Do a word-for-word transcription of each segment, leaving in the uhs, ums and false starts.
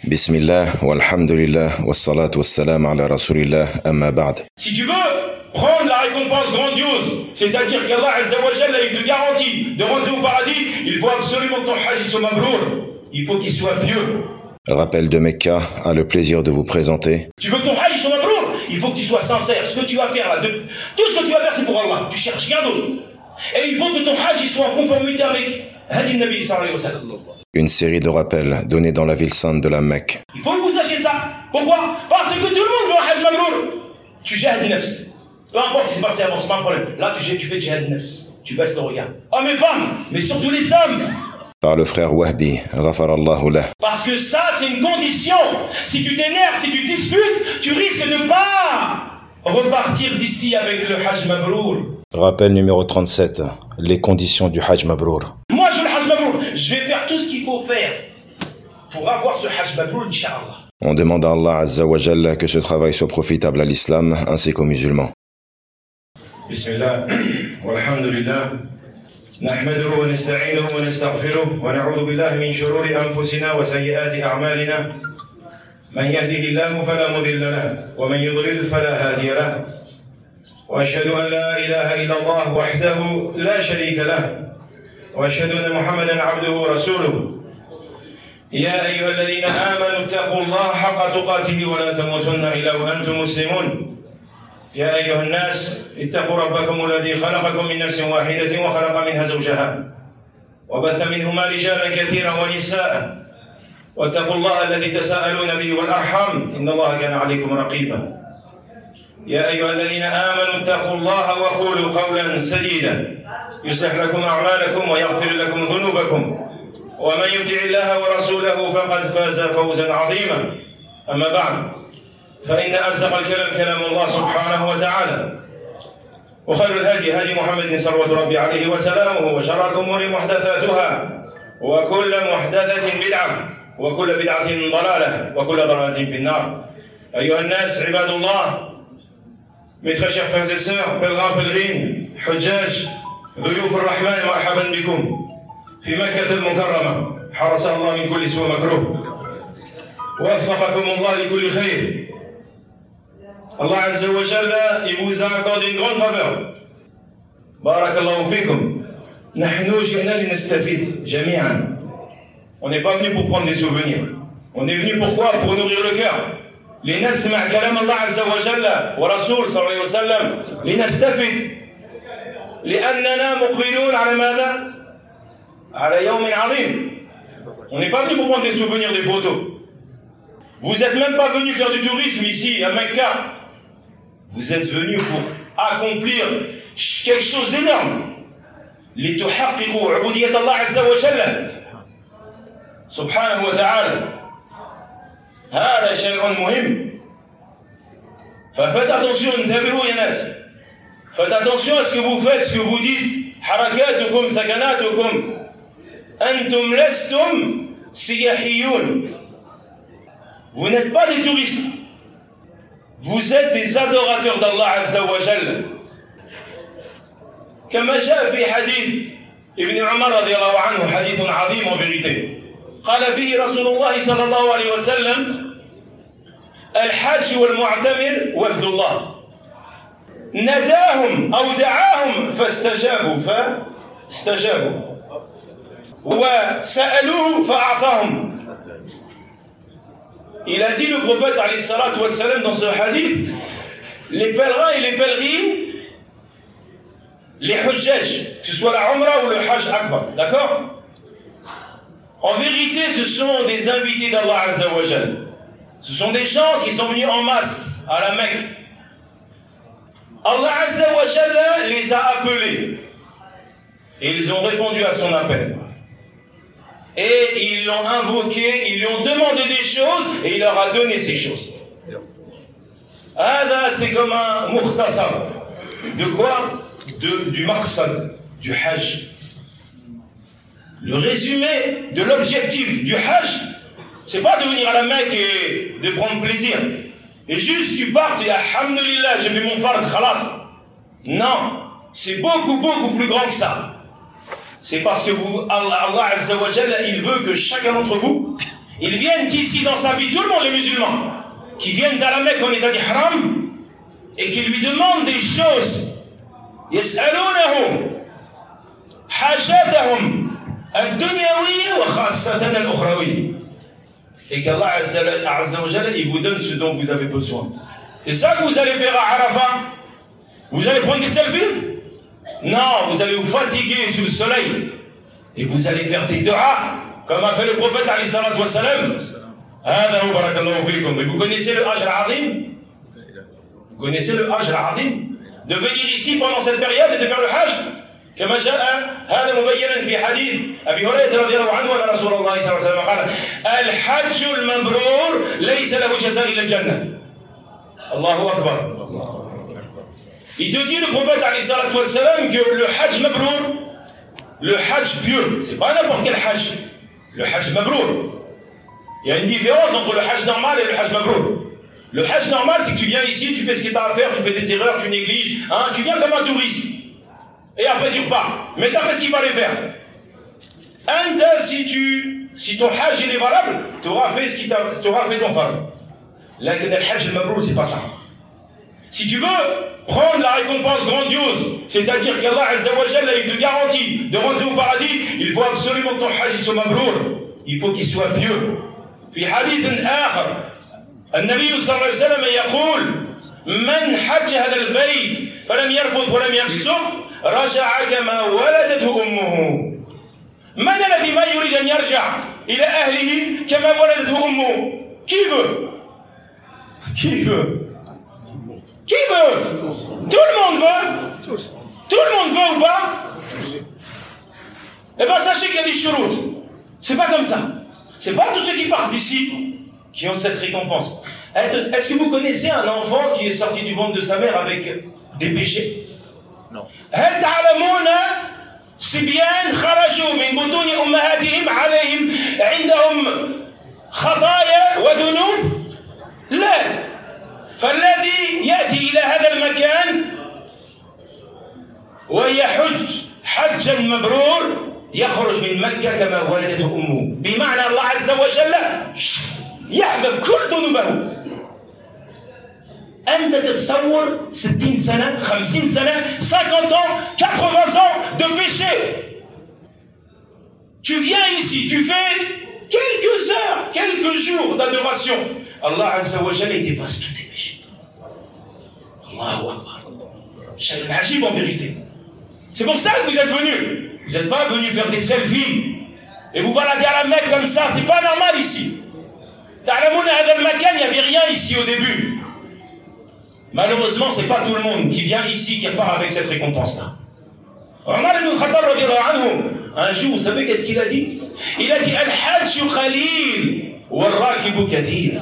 Bismillah, walhamdulillah, wassalatu wassalam ala rasulillah, amma ba'd. Si tu veux prendre la récompense grandiose, c'est-à-dire qu'Allah Azza wa Jalla il te garantit de rentrer au paradis, il faut absolument que ton hajj soit mabrour, il faut qu'il soit pieux. Rappel de Mecca a le plaisir de vous présenter. Tu veux que ton hajj soit mabrour, il faut que tu sois sincère. Ce que tu vas faire là, de... tout ce que tu vas faire c'est pour Allah, tu cherches rien d'autre. Et il faut que ton hajj soit en conformité avec Hadi Nabi sallallahu alayhi wa sallam. Une série de rappels donnés dans la ville sainte de la Mecque. Il faut que vous sachiez ça. Pourquoi? Parce que tout le monde veut un hajj mabrour. Tu jihad nafs. Peu importe si c'est passé avant, c'est pas un problème. Là, tu, tu fais jihad nafs. Tu baisses le regard. Hommes et femmes, mais surtout les hommes. Par le frère Wahbi, ghafarallahu lah. Parce que ça, c'est une condition. Si tu t'énerves, si tu disputes, tu risques de ne pas repartir d'ici avec le hajj mabrour. Rappel numéro trente-sept, les conditions du hajj mabrour. Moi, je veux le hajj mabrour. Je vais faire tout ce qu'il faut faire pour avoir ce hajj mabrour, Inch'Allah. On demande à Allah Azza wa Jalla que ce travail soit profitable à l'islam ainsi qu'aux musulmans. Bismillah, walhamdulillah. نحمده ونستعينه ونستغفره ونعوذ بالله من شرور أنفسنا وسيئات أعمالنا من يهده الله فلا مضل له ومن يضلل فلا هادي له وأشهد أن لا إله إلا الله وحده لا شريك له وأشهد أن محمدا عبده ورسوله يا أيها الذين آمنوا اتقوا الله حق تقاته ولا تموتن إلا وأنتم مسلمون يا أيها الناس اتقوا ربكم الذي خلقكم من نفس واحدة وخلق منها زوجها وبث منهما رجالا كثيرا ونساء واتقوا الله الذي تساءلون به والأرحام إن الله كان عليكم رقيبا يا أيها الذين آمنوا اتقوا الله وقولوا قولا سديدا يصلح لكم أعمالكم ويغفر لكم ذنوبكم ومن يطع الله ورسوله فقد فاز فوزا عظيما أما بعد فإن أصدق الكلام كلام الله سبحانه وتعالى وخير الهدي هدي محمد صلوات ربي عليه وسلامه وشر الأمور محدثاتها وكل محدثة بدعة وكل بدعة ضلالة وكل ضلالة في النار أيها الناس عباد الله mes très chers frères et sœurs, pèlerins, pèlerines, حجاج ضيوف الرحمن مرحبا بكم في مكة المكرمة حرسها الله من كل سوء مكروه ووفقكم الله لكل خير. Allah Azza wa Jalla, il vous a accordé une grande faveur. Barakallahu fikum. Nahnu ji'na linastafid jami'an. On n'est pas venu pour prendre des souvenirs. On est venu pourquoi? Pour nourrir le cœur. لنسمع كلام الله عز وجل ورسول صلى الله عليه وسلم لنستفد لأننا مقبلون على ماذا؟ على يوم عظيم. On n'est pas venu pour prendre des souvenirs, des photos. Vous n'êtes même pas venu faire du tourisme ici à Mecca. Vous êtes venu pour accomplir quelque chose d'énorme. لتحققوا عبودية الله عز وجل سبحانه وتعالى. هذا شيء مهم. ففaites attention, انتبهوا يا ناس. Faites attention à ce que vous faites, ce que vous dites. حركاتكم سكناتكم. أنتم لستم سياحيون. Vous n'êtes pas des touristes. Vous êtes des adorateurs d'Allah Azza wa Jalla. كما جاء في حديث ابن عمر رضي الله عنه حديث عظيم en vérité. قال فيه رسول الله صلى الله عليه وسلم الحاج والمعتمر وفد الله ناداهم أو دعاهم فاستجابوا فاستجابوا وسألوه فأعطاهم. Il a dit le prophète alayhi salatu wa salam dans ce hadith, les pèlerins et les pèlerines, les hujjaj, que ce soit la umrah ou le hajj akbar, d'accord? En vérité, ce sont des invités d'Allah Azza wa Jalla. Ce sont des gens qui sont venus en masse à la Mecque. Allah Azza wa Jalla les a appelés et ils ont répondu à son appel. Et ils l'ont invoqué, ils lui ont demandé des choses et il leur a donné ces choses. Hada, c'est comme un mukhtasar. De quoi? De, du maqsad, du hajj. Le résumé de l'objectif du hajj, c'est pas de venir à la Mecque et de prendre plaisir. Et juste tu pars, tu dis alhamdulillah, j'ai fait mon fard, khalas. Non, c'est beaucoup, beaucoup plus grand que ça. C'est parce que vous, Allah, Allah Azza wa Jalla, il veut que chacun d'entre vous, ils viennent ici dans sa vie, tout le monde les musulmans, qui viennent dans la Mecque en état d'ihram et qui lui demandent des choses. يسألونه حاجاتهم الدنيوية وخاصة الأخروية. Et qu'Allah Azza wa Jalla, il vous donne ce dont vous avez besoin. C'est ça que vous allez faire à Arafat? Vous allez prendre des selfies? Non, vous allez vous fatiguer sous le soleil. Et vous allez faire des du'as, comme a fait le prophète alayhi salatu wa salam. Et vous connaissez le Hajj al-Azim? Vous connaissez le Hajj al-Azim? De venir ici pendant cette période et de faire le Hajj? كما جاء هذا مبينا في حديث أبي هريرة رضي الله عنه أن رسول الله صلى الله عليه وسلم قال الحج المبرور ليس له جزاء إلا الجنة. الله أكبر. Il te dit le prophète alayhi salatu wa salam que le Hajj mabrour, le Hajj pieux, c'est pas n'importe quel Hajj. Le Hajj mabrour. Il y a une différence entre le Hajj normal et le Hajj mabrour. Le Hajj normal, c'est que tu viens ici, tu fais ce que tu as à faire, tu fais des erreurs, tu négliges, hein, tu viens comme un touriste. Et après tu repars. Mais tu as fait ce qu'il fallait faire. Anta, si, tu, si ton Hajj il est valable, tu auras fait ce qui t'a, tu auras fait ton farm. Là, le Hajj al-Mabrour, c'est pas ça. Si tu veux prendre la récompense grandiose, c'est-à-dire qu'Allah Azza wa Jalla il te garantit de rentrer au paradis, il faut absolument que ton Hajj soit Mabrour. Il faut qu'il soit pieux. في حديث آخر النبي صلى الله عليه وسلم يقول من حج هذا البيت فلم يرفث ولم يفسق رجع كما ولدته أمه. من الذي ما يريد أن يرجع إلى أهله كما ولدته أمه؟ Qui veut? Qui veut? Qui veut? Tout le monde veut? Tout le monde veut ou pas? Eh bien sachez qu'il y a des chouroutes. C'est pas comme ça. C'est pas tous ceux qui partent d'ici qui ont cette récompense. Est-ce que vous connaissez un enfant qui est sorti du ventre de sa mère avec des péchés? Non. هل تعلمون صبيان خرجوا من بطون أمهاتهم عليهم عندهم خطايا وذنوب؟ لا. فالذي يأتي إلى هذا المكان ويحج حجا مبرور يخرج من مكة كما ولدته أمه. بمعنى الله عز وجل يحذف كل ذنوبه. أنت تتصور ستين سنة خمسين سنة cinquante ans quatre-vingts ans de péché. Tu viens ici, tu fais quelques heures, quelques jours d'adoration. Allah Azza wa Jalla efface tous tes péchés. Allahu Akbar. C'est agib en vérité. C'est pour ça que vous êtes venus. Vous n'êtes pas venus faire des selfies et vous baladez à la Mecque comme ça. C'est pas normal ici. Ta'lamouna hadha al-makan, il n'y avait rien ici au début. Malheureusement, c'est pas tout le monde qui vient ici qui repart avec cette récompense-là. Omar ibn Khattab radiyallahu anhu, un jour, vous savez qu'est-ce qu'il a dit? Il a dit Al-Hajj Khalil wal-Rakibu Kathir.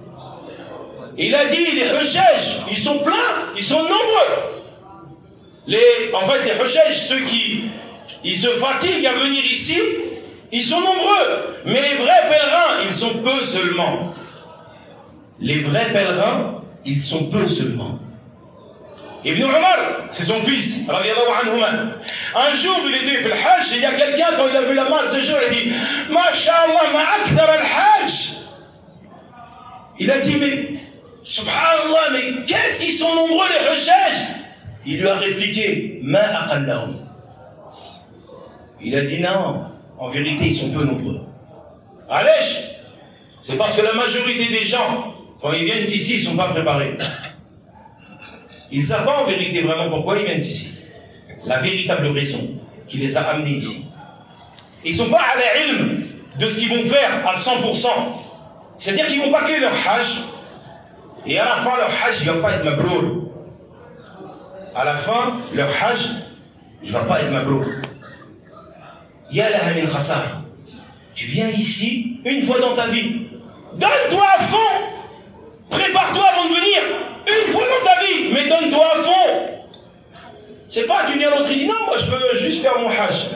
Il a dit les Hujjaj, ils sont pleins, ils sont nombreux. Les, en fait, les Hujjaj, ceux qui ils se fatiguent à venir ici, ils sont nombreux. Mais les vrais pèlerins, ils sont peu seulement. Les vrais pèlerins, ils sont peu seulement. Ibn Omar, c'est son fils, radiyallahu anhuma. Un jour, il était fait le Hajj, et il y a quelqu'un, quand il a vu la masse de gens, il a dit Masha'Allah, ma akthar al-Hajj. Il a dit, mais, subhanallah, mais qu'est-ce qu'ils sont nombreux les Hujjaj? Il lui a répliqué, ma aqallahum. Il a dit non, en vérité, ils sont peu nombreux. Allège, c'est parce que la majorité des gens, quand ils viennent ici, ils ne sont pas préparés. Ils ne savent pas en vérité vraiment pourquoi ils viennent ici. La véritable raison qui les a amenés ici. Ils ne sont pas à l'ilm de ce qu'ils vont faire à cent pour cent. C'est-à-dire qu'ils ne vont pas que leur hajj. Et à la fin, leur hajj ne va pas être mabrour. À la fin, leur hajj ne va pas être mabrour. Ya laha min khasar. Tu viens ici une fois dans ta vie. Donne-toi à fond. Prépare-toi avant de venir. Une fois dans ta vie. Mais donne-toi à fond. C'est pas tu viens l'autre et dis non, moi je veux juste faire mon hajj.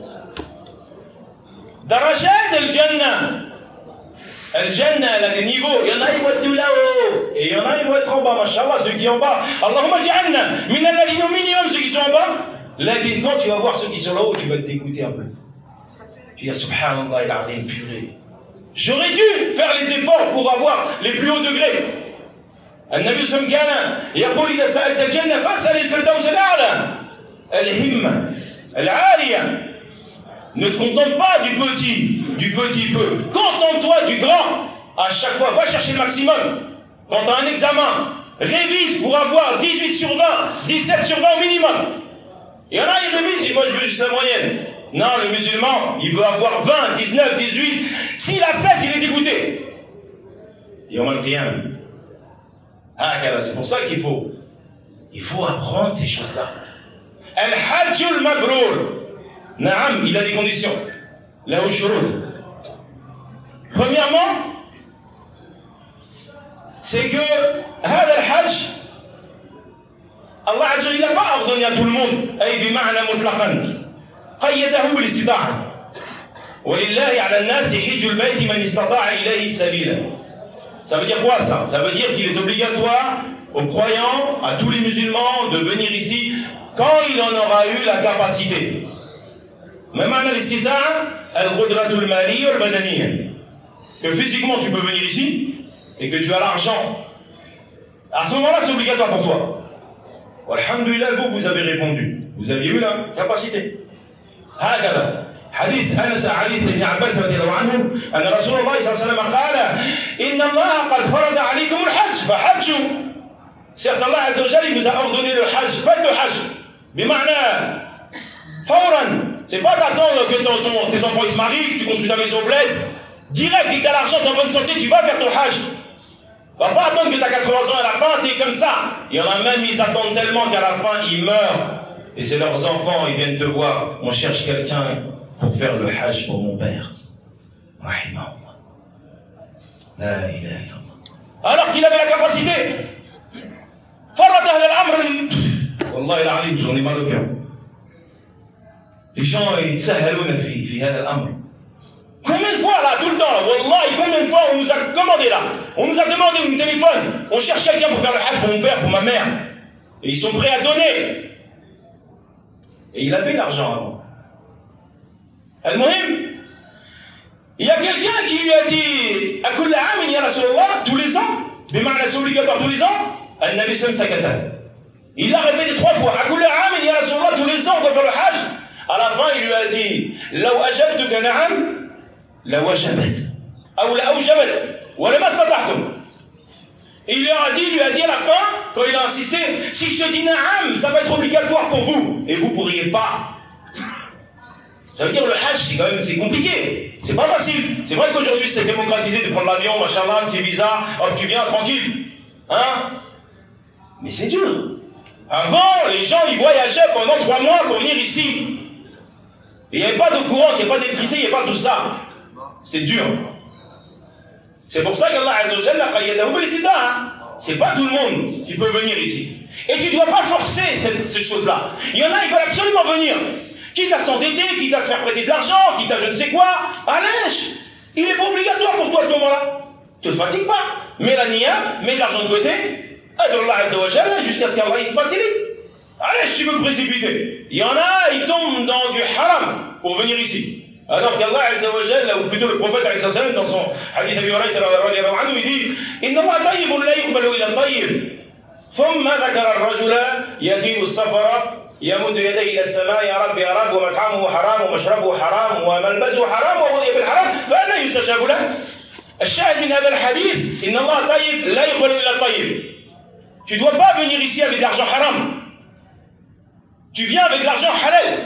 Darajat al-Jannah. Al-Jannah, elle a des niveaux. Il y en a, ils vont être tout là-haut. Et il y en a, ils vont être en bas. Mashallah, ceux qui sont en bas. Allahumma ja'alna min alladhina au minimum, ceux qui sont en bas. Là, quand tu vas voir ceux qui sont là-haut, tu vas te dégoûter un peu. Tu dis, subhanallah, il a rien puré. J'aurais dû faire les efforts pour avoir les plus hauts degrés. النبي صلى الله عليه وسلم كان يقول إذا سألت الجنة فاسأل الفردوس الأعلى. الهمة العالية. Ne te contente pas du petit, du petit peu. Contente-toi du grand. À chaque fois, va chercher le maximum. Quand tu as un examen, révise pour avoir dix-huit sur vingt, dix-sept sur vingt au minimum. Il y en a, ils révisent, moi je veux juste la moyenne. Non, le musulman, il veut avoir vingt, dix-neuf, dix-huit. S'il a seize, il est dégoûté. Yawm al-Qiyam. Ah, c'est pour ça qu'il faut. Il faut apprendre ces choses-là. Al-Hajj al-Mabrour. Naam, il a des conditions. Là où shurut. Premièrement, c'est que هذا الحج Allah Azza wa Jalla n'a pas ordonné à tout le monde أي بمعنى مطلقا قيده بالاستطاعة ولله على الناس حج البيت من استطاع إليه سبيلا. Ça veut dire quoi ça? Ça veut dire qu'il est obligatoire aux croyants, à tous les musulmans de venir ici quand il en aura eu la capacité. Même à l'istita'a al-qudratul maliyya wal-badaniyya, que physiquement tu peux venir ici et que tu as l'argent, à ce moment-là c'est obligatoire pour toi. Alhamdulillah, vous, vous avez répondu. Vous aviez eu la capacité. هكذا حديث أنس حديث ابن عباس رضي الله عنه أن رسول الله صلى الله عليه وسلم قال إن الله قد فرض عليكم الحج فحجوا. Certes, Allah Azza wa Jalla vous a ordonné le hajj. Faites le hajj. بمعنى فورا. C'est pas d'attendre que ton, ton, tes enfants ils se marient, que tu construis ta maison au bled. Direct, dès que tu as l'argent, tu es en bonne santé, tu vas faire ton hajj. Va pas attendre que tu as quatre-vingts ans à la fin, tu es comme ça. Il y en a même, ils attendent tellement qu'à la fin, ils meurent. Et c'est leurs enfants, ils viennent te voir. On cherche quelqu'un pour faire le hajj pour mon père. Rahimahullah. La ilaha illallah. Alors qu'il avait la capacité. Farad ahl al-amr. Wallahi al-alim, j'en ai mal au cœur. Les gens, ils s'ahalouna fi fi hada al-amr. Combien de fois là, tout le temps, Wallahi, combien de fois on nous a commandé là, on nous a demandé un téléphone, on cherche quelqu'un pour faire le hajj pour mon père, pour ma mère, et ils sont prêts à donner. Et il avait l'argent avant. Al-Muhim, il y a quelqu'un qui lui a dit à kull aam ya Rasulullah, tous les ans, bima'na c'est obligatoire tous les ans, Al-Nabi sallallahu alayhi wa sallam. Il l'a répété trois fois, à kull aam ya Rasulullah, tous les ans on doit faire le hajj. À la fin, il lui a dit law ajabtuka na'am la wajabat ou la awjabat ou la mastata'tum. Et il lui a dit, il lui a dit à la fin, quand il a insisté, si je te dis na'am, ça va être obligatoire pour vous, et vous pourriez pas. Ça veut dire le hajj, c'est quand même, c'est compliqué, c'est pas facile. C'est vrai qu'aujourd'hui c'est démocratisé de prendre l'avion, machallah, un petit visa, hop, tu viens tranquille, hein. Mais c'est dur. Avant, les gens ils voyageaient pendant trois mois pour venir ici. Il n'y avait pas de courant, il n'y avait pas d'électricité, il n'y avait pas tout ça. C'était dur. C'est pour ça qu'Allah Azza wa Jalla qayyadahu bil istita'a. C'est pas tout le monde qui peut venir ici. Et tu ne dois pas forcer cette, ces choses-là. Il y en a, ils veulent absolument venir. Quitte à s'endetter, quitte à se faire prêter de l'argent, quitte à je ne sais quoi. Allez, il n'est pas obligatoire pour toi à ce moment-là. Ne te fatigue pas. Mets la niya, mets de l'argent de côté. Aide Allah Azza wa Jalla jusqu'à ce qu'Allah te facilite. Allez, tu veux précipiter. Il y en a, ils tombent dans du haram pour venir ici. Alors qu'Allah Azza wa Jalla, ou plutôt le prophète alayhi salam, dans son hadith Abi Hurayra radiyallahu anhu, il dit Inna Allah tayyibun la yuqbalu illa tayyib. ثم ذكر الرجل يطيل السفر يمد يديه إلى السماء يا رب يا رب ومطعمه حرام ومشربه حرام وملبسه حرام وغذي بالحرام فأنا يستجاب له. الشاهد من هذا الحديث إن الله طيب لا يقبل إلا الطيب. Tu ne dois pas venir ici avec de l'argent haram. Tu viens avec de l'argent halal.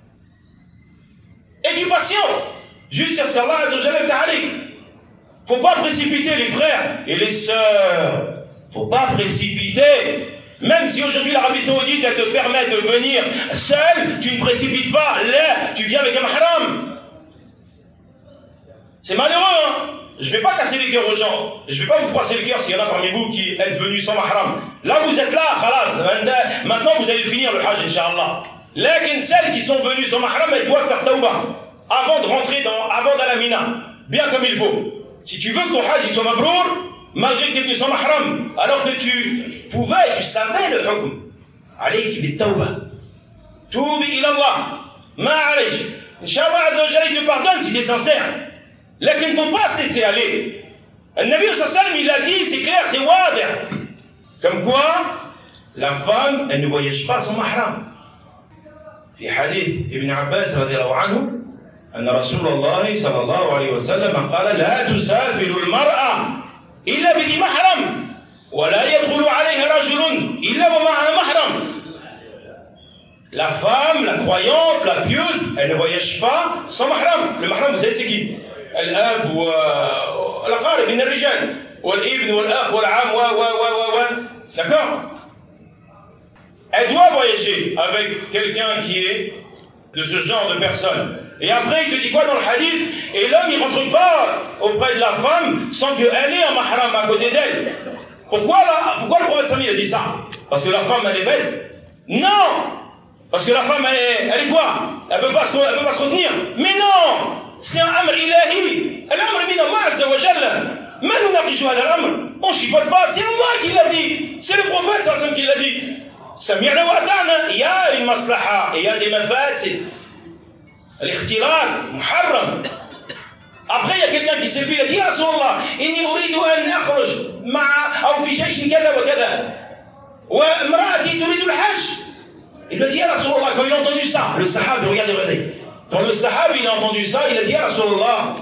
Et tu patientes jusqu'à ce qu'Allah Azza wa Jalla t'alik. Faut pas précipiter les frères et les sœurs. Faut pas précipiter. Même si aujourd'hui l'Arabie Saoudite elle te permet de venir seul, tu ne précipites pas. Là, tu viens avec un mahram. C'est malheureux, hein. Je ne vais pas casser les cœurs aux gens. Je ne vais pas vous froisser le cœur s'il y en a parmi vous qui êtes venus sans mahram. Là, vous êtes là, khalas. Maintenant, vous allez finir le hajj, Inch'Allah. Lakin celles qui sont venues sans mahram, elles doivent faire tawbah avant de rentrer dans, avant d'aller à Mina. Bien comme il faut. Si tu veux que ton hajj soit mabrour, malgré que tu es venu sans mahram, alors que tu pouvais, tu savais le hukm. Alayki bit tawbah. Toubi ila Allah. Ma alayk. Inch'Allah Azza wa Jalla, il te pardonne si tu es sincère. Lakin il ne faut pas se laisser aller. Le Nabi sallallahu alayhi wa sallam, il a dit, c'est clair, c'est wadih. Comme quoi, la femme, elle ne voyage pas sans mahram. في حديث ابن عباس رضي الله عنه أن رسول الله صلى الله عليه وسلم قال لا تسافر المرأة إلا بذي محرم ولا يدخل عليها رجل إلا ومعها محرم. La femme, la croyante, la pieuse, elle ne voyage pas sans mahram. Le mahram, vous savez c'est qui? الأب والأقارب من الرجال والابن والأخ والعم و و و و d'accord. Elle doit voyager avec quelqu'un qui est de ce genre de personne. Et après, il te dit quoi dans le hadith? Et l'homme, il ne rentre pas auprès de la femme sans qu'elle ait un mahram à côté d'elle. Pourquoi, là, pourquoi le prophète Sami a dit ça? Parce que la femme, elle est belle? Non! Parce que la femme, elle est, elle est quoi? Elle ne peut pas se retenir? Mais non! C'est un amr ilahi. L'amr min Allah azza wa jalla. Mais nous n'arrivons pas à l'amr. On ne chipote pas. C'est Allah qui l'a dit. C'est le prophète sallam qui l'a dit. سمعنا وأطعنا. Il y a une maslaha, il y a des mafasid. الاختلاط محرم. Après, il y a quelqu'un qui s'est vu, il a dit, Ya Rasulallah, inni uridu an akhruj ma'a, أو في جيش كذا وكذا. وامرأتي تريد الحج. Il lui a dit, Ya Rasulallah, quand il a entendu ça, le sahabi, regardez, regardez. Quand le sahabi, il a entendu ça, il a dit, Ya Rasulallah,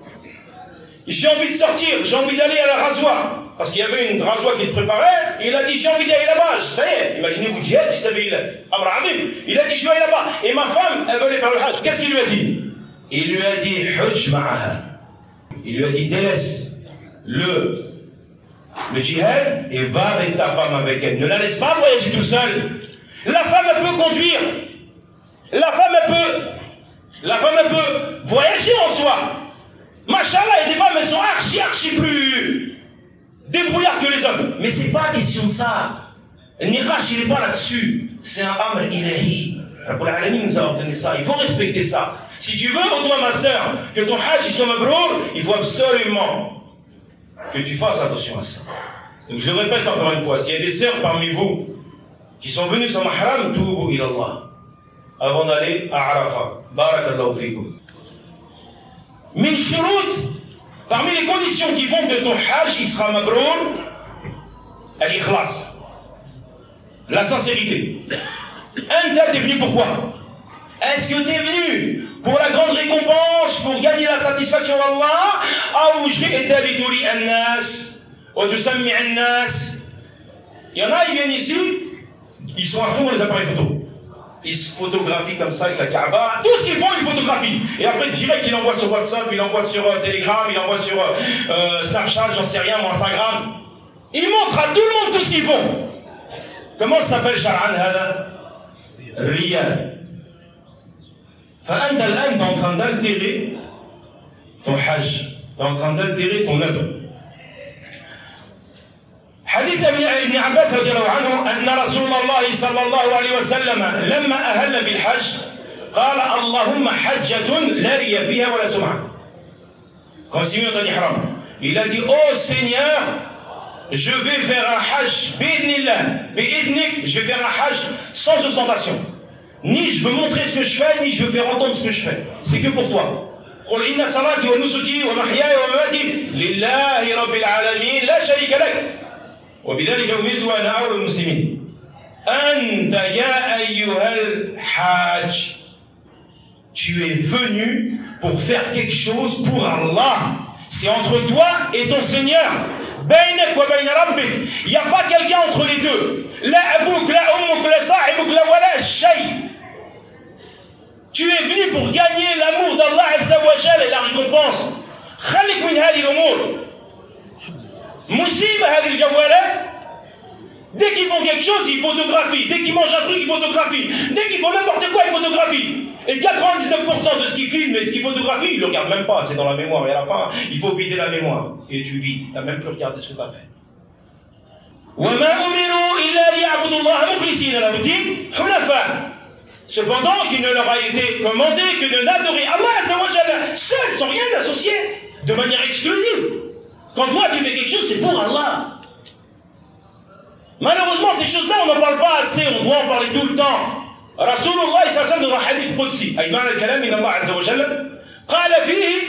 j'ai envie de sortir, j'ai envie d'aller à la Razwa. Parce qu'il y avait une Razwa qui se préparait, il a dit, j'ai envie d'aller là-bas. Ça y est, imaginez-vous, djihad, fi sabilillah. Amr azim. Il a dit, je vais aller là-bas. Et ma femme, elle veut aller faire le hajj. Qu'est-ce qu'il lui a dit? Il lui a dit, hujj ma'aha. Il lui a dit, délaisse le, le djihad et va avec ta femme avec elle. Ne la laisse pas voyager tout seul. La femme, elle peut conduire. La femme, elle peut, la femme, elle peut voyager en soi. Machallah, il y a des femmes, elles sont archi, archi plus débrouillards que les hommes. Mais c'est pas question de ça. Le nirach, il n'est pas là-dessus. C'est un amr ilahi. Rabbul Alamin nous a ordonné ça. Il faut respecter ça. Si tu veux, oh toi ma soeur, que ton hajj soit mabrour, il faut absolument que tu fasses attention à ça. Donc je le répète encore une fois, s'il y a des sœurs parmi vous qui sont venues sans mahram, toubu ilallah. Avant d'aller à Arafat. Barakallahu fikum. Min shurut, parmi les conditions qui font que ton hajj il sera mabrour, al-ikhlas, la sincérité. Anta, t'es venu pourquoi? Est-ce que t'es venu pour la grande récompense, pour gagner la satisfaction d'Allah, ou ji'ta lituri an-nas, ou tusammi an-nas? Il y en a, ils viennent ici, ils sont à fond dans les appareils photo. Ils se photographient comme ça avec la Kaaba. Tout ce qu'ils font, ils photographient. Et après, direct, ils l'envoient sur WhatsApp, ils l'envoient sur euh, Telegram, ils l'envoient sur euh, Snapchat, j'en sais rien, mon Instagram. Ils montrent à tout le monde tout ce qu'ils font. Comment ça s'appelle, Shar'an Hada? Riyal. Fa'anta al-an, t'es en train d'altérer ton hajj. T'es en train d'altérer ton œuvre. حديث ابن عباس رضي الله عنه أن رسول الله صلى الله عليه وسلم لما أهل بالحج قال اللهم حجة لا رياء فيها ولا سمعة. Quand Simeon a dit haram, il a dit oh Seigneur, je vais faire un hajj bi'idnillah, bi'idnik, je vais faire un hajj sans ostentation. Ni je veux montrer ce que je fais, ni je veux faire entendre ce que je fais. C'est que pour toi. قل إن صلاتي ونسكي ومحياي ومماتي لله رب العالمين لا شريك لك. وبذلك أمرت وأنا أول المسلمين. أنت يا أيها الحاج. Tu es venu pour faire quelque chose pour Allah. C'est entre toi et ton Seigneur. بينك وبين ربك. Il n'y a pas quelqu'un entre les deux. لا أبوك لا أمك لا صاحبك لا ولا شيء. Tu es venu pour gagner l'amour d'Allah Azza wa Jalla et la récompense. خليك من هذه الأمور. مصيبة هذه الجوالات. Dès qu'ils font quelque chose, ils photographient. Dès qu'ils mangent un truc, ils photographient. Dès qu'ils font n'importe quoi, ils photographient. Et quatre-vingt-dix-neuf pour cent de ce qu'ils filment et ce qu'ils photographient, ils ne le regardent même pas. C'est dans la mémoire. Et à la fin, il faut vider la mémoire. Et tu vides. Tu n'as même plus regardé ce que tu as fait. Cependant, qu'il ne leur a été commandé que de n'adorer Allah Azza wa Jalla seul, sans rien d'associer, de manière exclusive. Quand toi tu fais quelque chose, c'est pour Allah. Malheureusement, ces choses-là, on n'en parle pas assez, on doit en parler tout le temps. Rasulullah sallallahu alayhi wa sallam dans un hadith qudsi, أي معنى الكلام من الله عز وجل قال فيه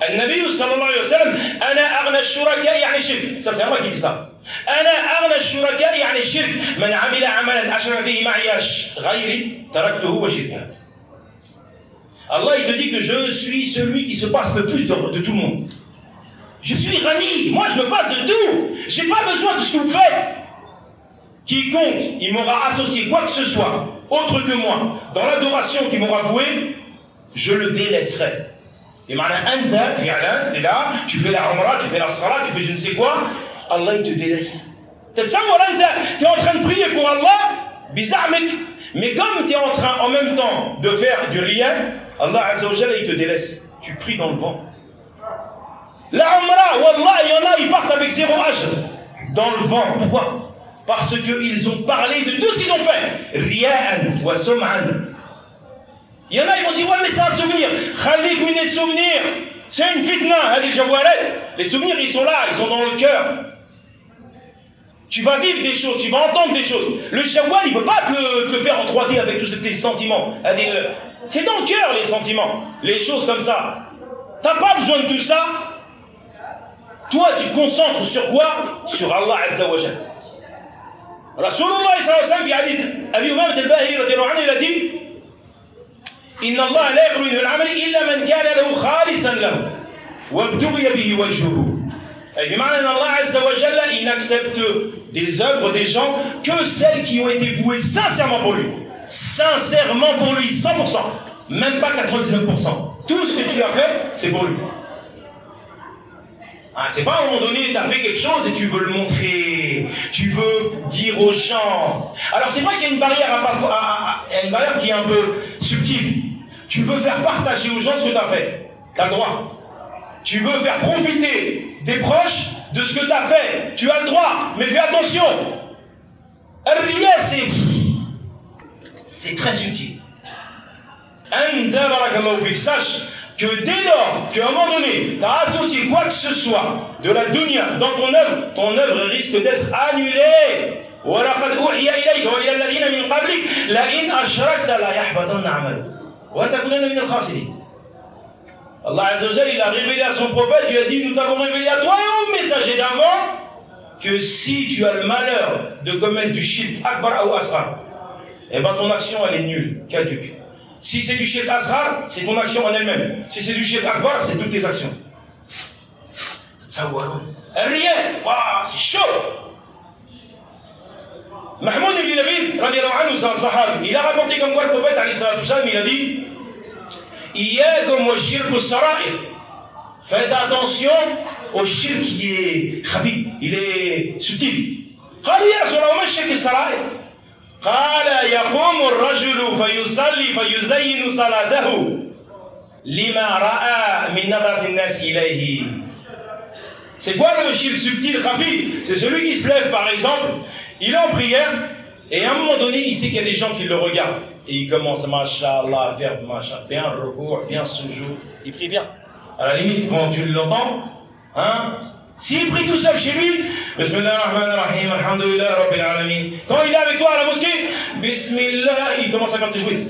النبي صلى الله عليه وسلم أنا أغنى الشركاء يعني الشرك. Ça c'est Allah qui dit ça. أنا أغنى الشركاء يعني الشرك. من عمل عملا أشرك فيه معي غيري تركته وشركه. Allah il te dit que je suis celui qui se passe le plus de, de tout le monde. Je suis Rani, moi je me passe de tout. J'ai pas besoin de ce que vous faites. Quiconque il m'aura associé quoi que ce soit autre que moi dans l'adoration qu'il m'aura voué, je le délaisserai. Et maintenant, anta, fi'lan, t'es là, tu fais la umrah, tu fais la salat, tu fais je ne sais quoi, Allah il te délaisse. T'es ça, voilà, t'es en train de prier pour Allah, bizarmek. Mais comme t'es en train en même temps de faire du riya, Allah Azza wa Jalla il te délaisse. Tu pries dans le vent. La umrah, wallah, il y en a, ils partent avec zéro ajr. Dans le vent. Pourquoi? Parce qu'ils ont parlé de tout ce qu'ils ont fait. Riya'an wa sum'an. Il y en a, ils vont dire, ouais, mais c'est un souvenir. Khalik min les souvenirs. C'est une fitna, les jawaret. Les souvenirs, ils sont là, ils sont dans le cœur. Tu vas vivre des choses, tu vas entendre des choses. Le jawal, il ne peut pas te le, te le faire en trois D avec tous tes sentiments. C'est dans le cœur, les sentiments. Les choses comme ça. Tu n'as pas besoin de tout ça. Toi, tu te concentres sur quoi? Sur Allah Azza wa Jalla. Rasulullah sallallahu alayhi wa sallam, fi hadith Abi Umamah al-Bahili radiyallahu anhu, il a dit إن الله لا يقبل من العمل إلا من كان له خالصا له وابتغي به وجهه. Et bien, Allah Azza wa Jalla, il n'accepte des œuvres des gens que celles qui ont été vouées sincèrement pour lui. Sincèrement pour lui, cent pour cent. Même pas quatre-vingt-dix-neuf pour cent. Tout ce que tu as fait, c'est pour lui. Ah, c'est pas à un moment donné, tu as fait quelque chose et tu veux le montrer, tu veux dire aux gens. Alors c'est vrai qu'il y a une barrière, à, à, à, à, une barrière qui est un peu subtile. Tu veux faire partager aux gens ce que tu as fait. Tu as le droit. Tu veux faire profiter des proches de ce que tu as fait. Tu as le droit. Mais fais attention. Al-Riya, c'est... c'est très subtil. Anta barakallahu fik. Sache que dès lors qu'à un moment donné, tu as associé quoi que ce soit de la dunya dans ton œuvre, ton œuvre risque d'être annulée. وَلَقَدْ أُوحِيَ إِلَيْكَ وَإِلَى الَّذِينَ مِنْ قَبْلِكَ لَئِنْ أَشْرَكْتَ لَيَحْبَطَنَّ عَمَلُكَ وَلَتَكُونَنَّ مِنَ الْخَاسِرِينَ. Allah Azza wa Jalla, il a révélé à son prophète, il a dit, nous t'avons révélé à toi et au messager d'avant que si tu as le malheur de commettre du shirk akbar ou asghar, eh ben ton action elle est nulle, caduque. Si c'est du shirk asghar, c'est ton action en elle-même. Si c'est du shirk akbar, c'est toutes tes actions. Ça voit. Rien. Waouh, c'est chaud. Mahmoud ibn Labid, radiallahu anhu, c'est un sahabi. Il a rapporté comme quoi le prophète, alayhi salatu salam, il a dit Iyyakum wa shirk as-sara'ir. Faites attention au shirk qui est khafi, il est subtil. قالوا يا رسول الله ما الشرك السرائر؟ قال يقوم الرجل فيصلي فيزين صلاته لما رأى من نظرة الناس إليه. C'est quoi le shirk subtil khafi? C'est celui qui se lève par exemple, il est en prière et à un moment donné il sait qu'il y a des gens qui le regardent et il commence mashallah à faire machin, bien recours, bien sujoud, il prie bien. À la limite quand tu l'entends, hein, s'il prie tout seul chez lui, Bismillah ar-Rahman ar-Rahim, Alhamdulillah Rabbil Alamin. Quand il est avec toi à la mosquée, Bismillah, il commence à faire tes jouets.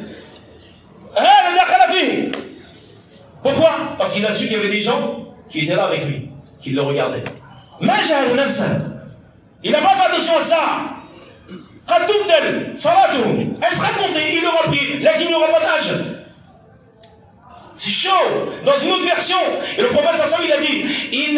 Pourquoi? Parce qu'il a su qu'il y avait des gens qui étaient là avec lui, qui le regardaient. Il n'a pas fait attention à ça. Elle sera comptée, il aura prié, là qu'il n'y aura pas d'âge. C'est chaud. Dans une autre version, et le prophète sallallahu alayhi wa sallam, il a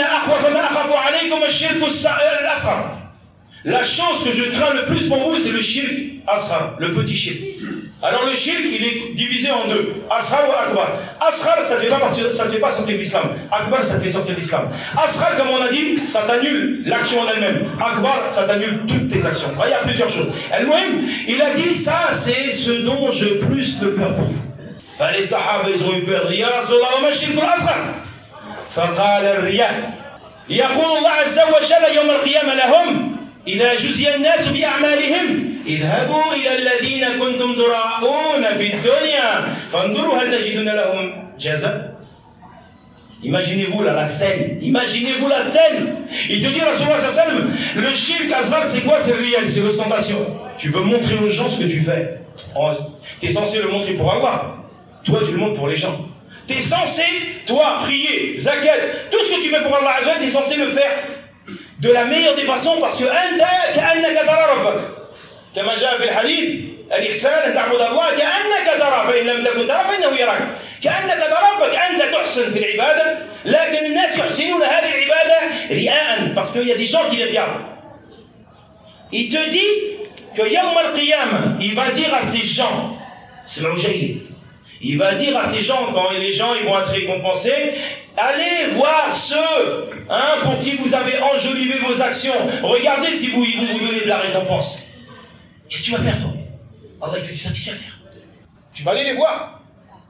dit la chose que je crains le plus pour vous, c'est le shirk asghar, le petit shirk. Alors le shirk, il est divisé en deux, asghar ou akbar. Asghar, ça ne fait pas, ça te fait pas sortir de l'islam. Akbar, ça te fait sortir de l'islam. Asghar, comme on a dit, ça t'annule l'action en elle-même. Akbar, ça t'annule toutes tes actions. Il y a plusieurs choses. El-Mouhim, il a dit, ça, c'est ce dont j'ai plus de peur pour vous. Les Sahaba, ils ont eu peur. Ya Rasulallah, wa ma shirk al-asghar? فقال الرياء يقول الله عز وجل يوم القيامة لهم إذا جزي الناس بأعمالهم اذهبوا إلى الذين كنتم تراءون في الدنيا فانظروا هل تجدون لهم جزاء. Imaginez-vous là la scène, imaginez-vous la scène. Il te dit Rasulullah sallallahu alayhi wa sallam, le shirk asghar c'est quoi? C'est réel, c'est l'ostentation. Tu veux montrer aux gens ce que tu fais. Tu es censé le montrer pour Allah. Toi tu le montres pour les gens. Tu es censé, toi, prier, zakat, tout ce que tu fais pour Allah Azza wa Jalla, tu es censé le faire de la meilleure des façons parce que anta ka'annaka tara rabbak. Comme جاء في الحديث الإحسان أن تعبد الله كأنك ترى فإن لم تكن ترى فإنه يراك. كأنك ترى ربك. أنت تحسن في العبادة لكن الناس يحسنون هذه العبادة رئاء parce qu'il y a des gens qui les regardent. Il te dit que يوم القيامة il va dire à ces gens اسمعوا جيد. Il va dire à ces gens, quand les gens ils vont être récompensés, allez voir ceux hein, pour qui vous avez enjolivé vos actions. Regardez si vous, ils vont vous donner de la récompense. Qu'est-ce que tu vas faire, toi? Allah il te dit ça, qu'est-ce que tu vas faire? Tu vas aller les voir.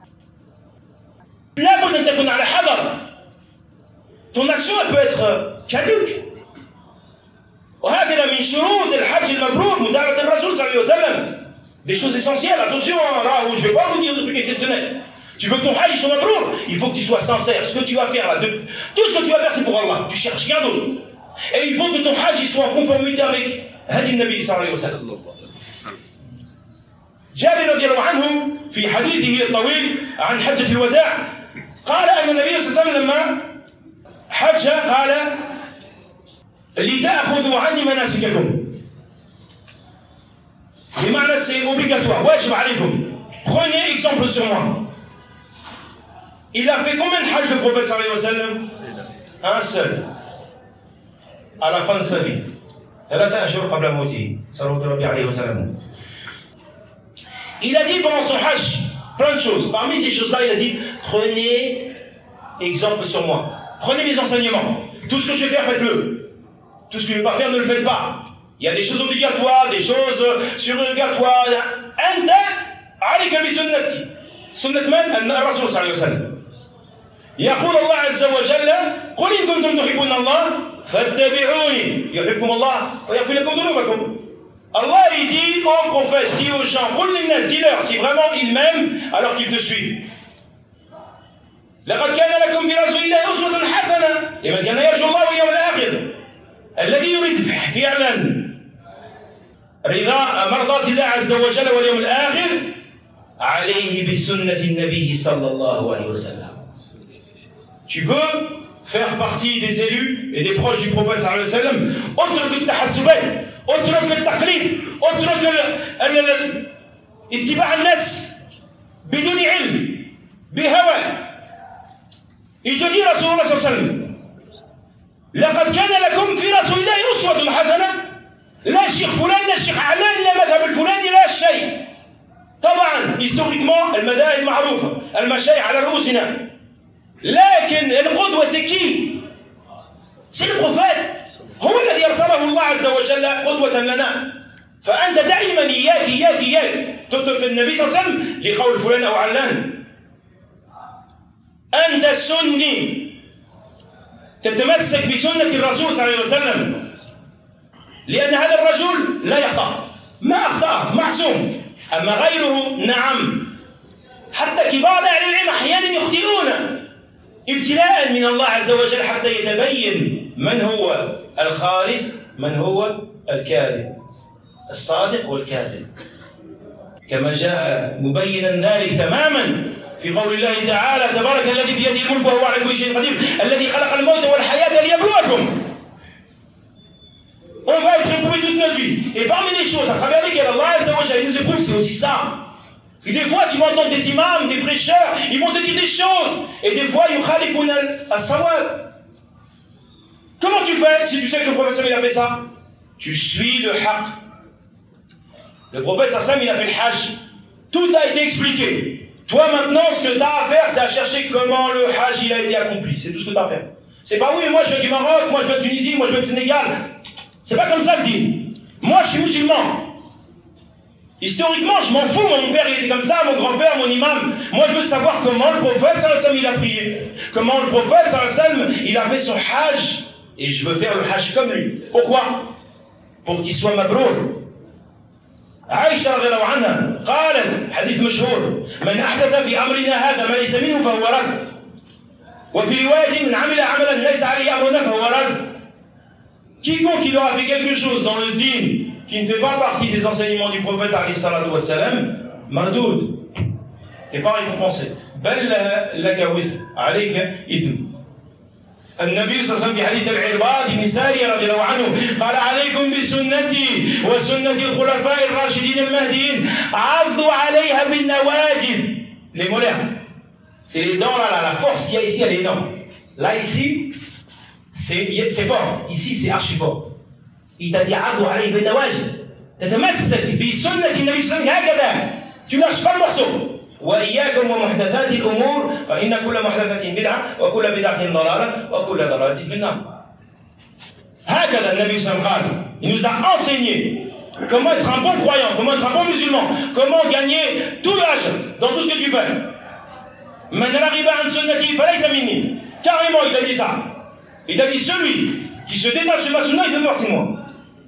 Ton action, elle peut être caduque. وهكذا من شروط الحج المبرور متابعة الرسول صلى الله عليه وسلم. Des choses essentielles, attention, hein, je ne vais pas vous dire des trucs exceptionnels. Tu veux que ton hajj soit mabrour, il faut que tu sois sincère. Ce que tu vas faire là, de, tout ce que tu vas faire c'est pour Allah. Tu cherches rien d'autre. Et il faut que ton hajj soit en conformité avec Hadi Nabi sallallahu alayhi wa sallam. جابر رضي الله عنه في حديثه الطويل عن حجة الوداع قال أن النبي صلى الله عليه وسلم لما حج قال لتأخذوا عني مناسككم. بمعنى c'est obligatoire, واجب عليكم. Prenez exemple sur moi. Il a fait combien de hajj le prophète sallallahu alayhi wa sallam? Un seul. À la fin de sa vie. ثلاثة أشهر قبل موته صلى الله عليه وسلم. Il a dit pendant son hajj plein de choses. Parmi ces choses-là, il a dit prenez exemple sur moi. Prenez mes enseignements. Tout ce que je vais faire, faites-le. Tout ce que je ne vais pas faire, ne le faites pas. Il y a des choses obligatoires, des choses surrogatoires. أنت عليك بسنتي. سنة من؟ الرسول صلى الله عليه وسلم. يقول الله عز وجل قل إن كنتم تحبون الله فاتبعوني يحبكم الله ويغفر لكم ذنوبكم. Allah il dit au prophète, dit aux gens, قل للناس, dis-leur si vraiment ils m'aiment alors qu'ils te suivent. لقد كان لكم في رسول الله أسوة حسنة لمن كان يرجو الله واليوم الآخر الذي يريد فعلا رضا مرضات الله عز وجل واليوم الآخر عليه بسنة النبي صلى الله عليه وسلم. Tu veux faire partie des élus et des proches du prophète sallallahu alayhi wa sallam, autre que le tahassubat, autre que le taqlid, autre que اتباع الناس بدون علم بهوى. Il te dit Rasulullah sallallahu alayhi wa sallam لقد كان لكم في رسول الله أسوة حسنة لا الشيخ فلان لا الشيخ علان لا مذهب الفلاني لا الشيء. طبعا historiquement المذاهب معروفة المشايخ على رؤوسنا لكن القدوة c'est qui? C'est le prophète. هو الذي أرسله الله عز وجل قدوة لنا. فأنت دائما إياك إياك إياك تترك النبي صلى الله عليه وسلم لقول فلان أو علان. أنت السني تتمسك بسنة الرسول صلى الله عليه وسلم لأن هذا الرجل لا يخطأ ما أخطأ معصوم. أما غيره نعم حتى كبار أهل العلم أحيانا يخطئون ابتلاء من الله عز وجل حتى يتبين من هو الخالص من هو الكاذب الصادق والكاذب كما جاء مبينا ذلك تماما في قول الله تعالى تبارك الذي بيده الملك وهو على كل شيء قدير الذي خلق الموت والحياة ليبلوكم. On va être éprouvé toute notre vie. Et parmi les choses à travers lesquelles Allah Azza wa Jalla nous éprouve, c'est aussi ça. Et des fois, tu vas entendre des imams, des prêcheurs, ils vont te dire des choses. Et des fois, yukhalifun al-sawab. Comment tu fais si tu sais que le prophète il a fait ça? Tu suis le haqq. Le prophète Sassam, il a fait le hajj. Tout a été expliqué. Toi, maintenant, ce que tu as à faire, c'est à chercher comment le hajj il a été accompli. C'est tout ce que tu as à faire. C'est pas oui, moi je viens du Maroc, moi je viens de Tunisie, moi je viens du Sénégal. C'est pas comme ça le dit. Moi, je suis musulman. Historiquement, je m'en fous. Mon père, il était comme ça, mon grand-père, mon imam. Moi, je veux savoir comment le prophète, sallallahu alayhi wa sallam, il a prié. Comment le prophète, sallallahu alayhi wa sallam, il a fait son hajj. Et je veux faire le hajj comme lui. Pourquoi? Pour qu'il soit mabrour. عائشة رضي الله عنها قالت حديث مشهور من أحدث في أمرنا هذا ما ليس منه فهو رد وفي رواية من عمل عملا ليس عليه أمرنا فهو رد. Quiconque il aura fait quelque chose dans le din qui ne fait pas partie des enseignements du prophète alayhi salatu wassalam, mardoud. c'est pas récompensé. بل لك وزر عليك إثم. النبي صلى الله عليه وسلم في حديث العرباض بن سارية رضي الله عنه قال عليكم بسنتي وسنة الخلفاء الراشدين المهديين عضوا عليها بالنواجذ. Les molaires, c'est les dents là, la force qu'il y a ici, elle est énorme. Là ici, c'est fort. Ici, c'est archi fort. Il t'a dit عضوا عليها بالنواجذ. تتمسك بسنة النبي صلى الله عليه وسلم هكذا. Tu lâches pas le morceau. وإياكم ومحدثات الأمور فإن كل محدثة بدعة وكل بدعة ضلالة وكل ضلالة في النار. هكذا النبي صلى الله عليه وسلم il nous a enseigné comment être un bon croyant, comment être un bon musulman, comment gagner tout l'âge dans tout ce que tu fais. من رغب عن سنتي فليس مني. Carrément il a dit ça. Il a dit celui qui se détache de ma sunna il fait partie de moi.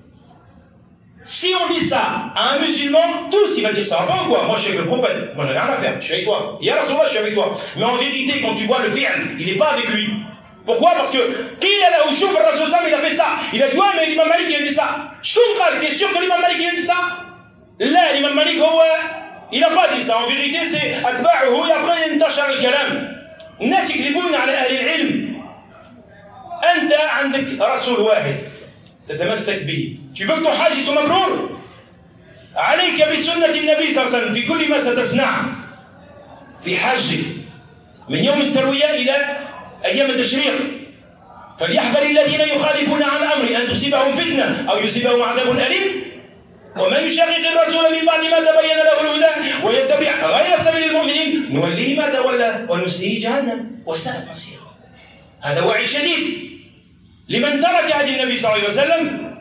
Si on dit ça à un musulman, tous il va dire ça. Pas ou quoi? Moi je suis avec le prophète, moi j'en ai rien à faire, je suis avec toi. Ya Rasulullah, je suis avec toi. Mais en vérité, quand tu vois le fi'l, il n'est pas avec lui. Pourquoi? Parce que qui il a là où chouf Rasulullah, il a fait ça. Il a dit ouais, mais l'imam Malik il a dit ça. Je te t'es sûr que l'imam Malik il a dit ça? Là, l'imam Malik, il n'a pas dit ça. En vérité, c'est atba'uhu et après il intashar al-kalam. الناس يكذبون على أهل العلم. أنت عندك رسول واحد تتمسك به. Tu veux que ton hajj soit mabrour? عليك بسنة النبي صلى الله عليه وسلم في كل ما ستصنع في حجك من يوم التروية إلى أيام التشريق. فليحذر الذين يخالفون عن أمري أن تصيبهم فتنة أو يصيبهم عذاب أليم. ومن يشاقق الرسول من بعد ما تبين له الهدى ويتبع غير سبيل المؤمنين نوليه ما تولى ونسليه جهنم وساءت مصيره. هذا وعي شديد لمن ترك هدي النبي صلى الله عليه وسلم.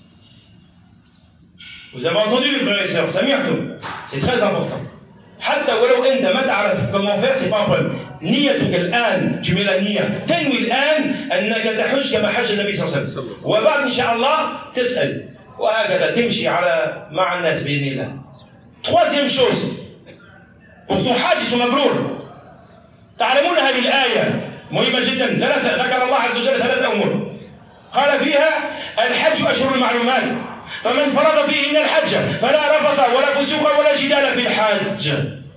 Vous avez entendu mes frères et sœurs, سمعتم, c'est très important. حتى ولو أنت ما تعرف comment faire, c'est pas un problème. نيتك الآن, tu mets la نية, تنوي الآن أنك تحج كما حج النبي صلى الله عليه وسلم. وبعد إن شاء الله تسأل وهكذا تمشي على مع الناس بإذن الله. Troisième chose, pour ton حج soit مبرور. تعلمون هذه الآية مهمة جدا. ثلاثة ذكر الله عز وجل ثلاثة أمور. قال فيها الحج أشهر المعلومات فمن فرض فيهن الحج فلا رفث ولا فسوق ولا جدال في الحج.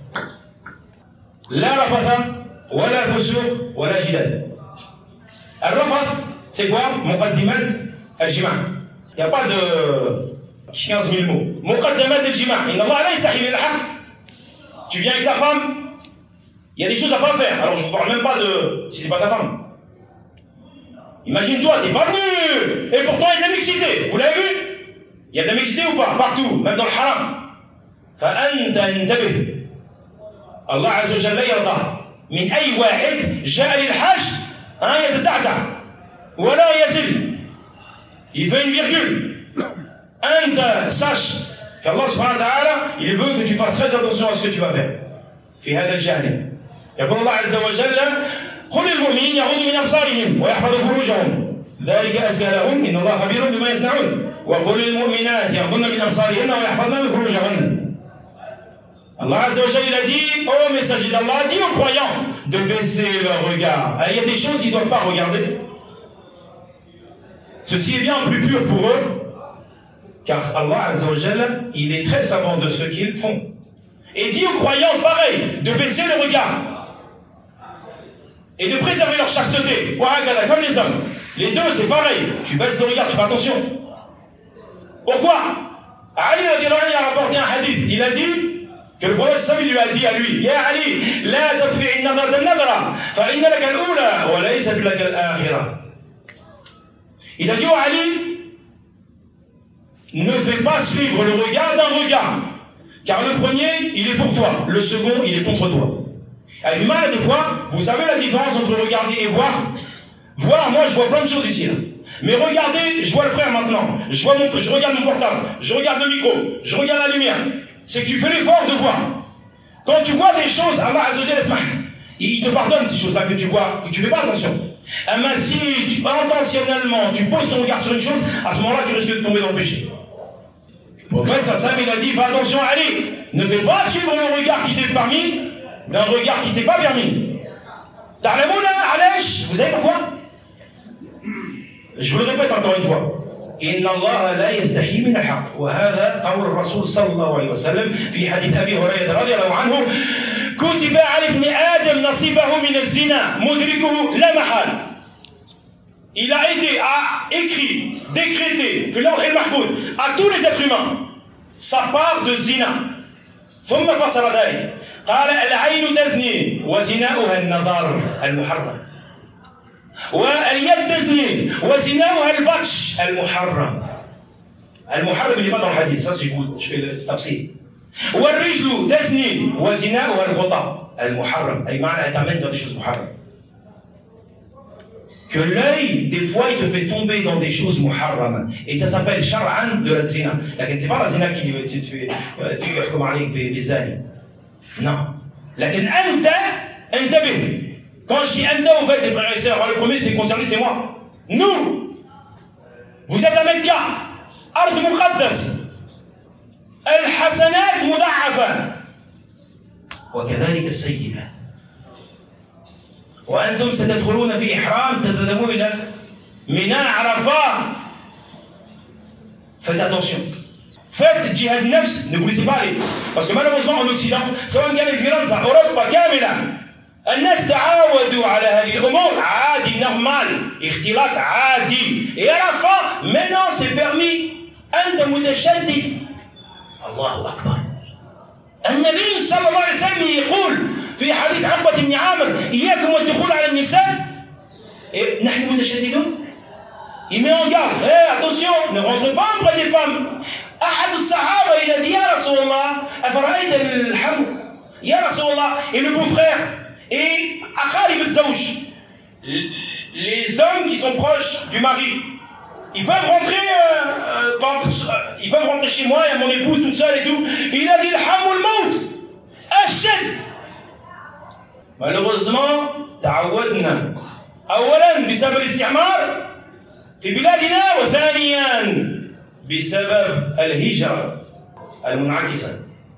لا رفث ولا فسوق ولا جدال. الرفث c'est quoi? مقدمات الجماع. Il n'y a pas de quinze mille mots. مقدمات الجماع. إن الله لا يستحي من الحق. Tu viens avec ta femme, il y a des choses à pas faire. Alors je ne parle même pas de si c'est pas ta femme. Imagine-toi, t'es pas venu et pourtant il y a de la mixité. Vous l'avez vu? Il y a de la mixité ou pas? Partout, même dans le haram. فأنت انتبه. الله عز وجل لا يرضى من أي واحد جاء للحج ها يتزعزع ولا يزل. Il fait une virgule. أنت sache qu'Allah subhanahu wa ta'ala il veut que tu fasses très attention à ce que tu vas faire. في هذا الجانب. يقول الله عز وجل قل للمؤمنين يغضوا من أبصارهم ويحفظوا فروجهم ذلك أزكى لهم إن الله خبير بما يصنعون وقل للمؤمنات يغضن من أبصارهن ويحفظن من فروجهن. Allah Azza wa Jalla a dit au messager d'Allah, dit aux croyants de baisser leur regard. Il y a des choses qu'ils ne doivent pas regarder. Ceci est bien plus pur pour eux, car Allah Azza wa Jalla, il est très savant de ce qu'ils font. Et dit aux croyants, pareil, de baisser le regard et de préserver leur chasteté, comme les hommes. Les deux, c'est pareil. Tu baisses le regard, tu fais attention. Pourquoi? Ali a rapporté un hadith. Il a dit que le prophète sallallahu lui a dit à lui, Ya Ali, la tatbi'i an-nadhara an-nadhara, fa inna laka al-ula wa laysat laka al-akhirah. Il a dit au Ali, ne fais pas suivre le regard d'un regard, car le premier, il est pour toi, le second, il est contre toi. Avec du mal, des fois, vous savez la différence entre regarder et voir? Voir, moi je vois plein de choses ici. Là. Mais regardez, je vois le frère maintenant, je, vois mon, je regarde mon portable, je regarde le micro, je regarde la lumière. C'est que tu fais l'effort de voir. Quand tu vois des choses, Allah Azza wa Jalla, il te pardonne ces choses-là que tu vois, que tu ne fais pas attention. Mais si tu, intentionnellement tu poses ton regard sur une chose, à ce moment-là tu risques de tomber dans le péché. Au fait, ça, il a dit, fais attention, allez, ne fais pas suivre le regard qui t'est permis d'un regard qui t'est pas permis. Ta'lamouna alash, vous savez pourquoi? Je vous le répète encore une fois. إن الله لا يستحي من الحق وهذا قول الرسول صلى الله عليه وسلم في حديث أبي هريرة رضي الله عنه كتب على ابن آدم نصيبه من الزنا مدركه لا محال. Il a été écrit, décrété في اللوح المحفوظ à tous les êtres humains sa part de zina. ثم فصل ذلك قال العين تزني وزناؤها النظر المحرم واليد تزني وزناؤها البطش المحرم. المحرم اللي بطل الحديث ça je fais le tafsir. والرجل تزني وزناؤها الخطى المحرم أي معنى elle t'amène dans des choses محرم. Que l'œil, des fois, il te fait tomber dans des choses muharrama. Et ça s'appelle shar'an de la zina. Lakin c'est pas la zina qui te fait يحكم عليك بالزاني. Non. Lakin anta, انتبه. Quand je dis anta, au fait, les frères et sœurs, le premier, c'est concerné, c'est moi. Nous, vous êtes à Mecca, أرض مقدس. الحسنات مضاعفة. وكذلك السيئات. وأنتم ستدخلون في إحرام ستذهبون إلى منى عرفات. Faites attention. Faites jihad nafs, ne vous laissez pas aller. Parce que malheureusement en Occident, سواء كان في فرنسا أوروبا كاملة الناس تعودوا على هذه الأمور عادي normal اختلاط عادي. Et à la fin, maintenant c'est permis. أنت متشدد. الله أكبر. النبي صلى الله عليه وسلم يقول في حديث عقبة بن عامر إياكم والدخول على النساء. نحن متشددون. Il met en garde. Eh, attention, ne rentrez pas auprès des femmes. أحد الصحابة il a dit يا رسول الله أفرأيت الحم يا رسول الله et le beau-frère et أقارب الزوج les hommes qui sont proches du mari ils peuvent rentrer euh, euh, ils peuvent rentrer chez moi, il y a mon épouse toute seule et tout. Il a dit الحم والموت أشد. malheureusement تعودنا أولا بسبب الاستعمار في بلادنا وثانيا بسبب الهجرة المنعكسة.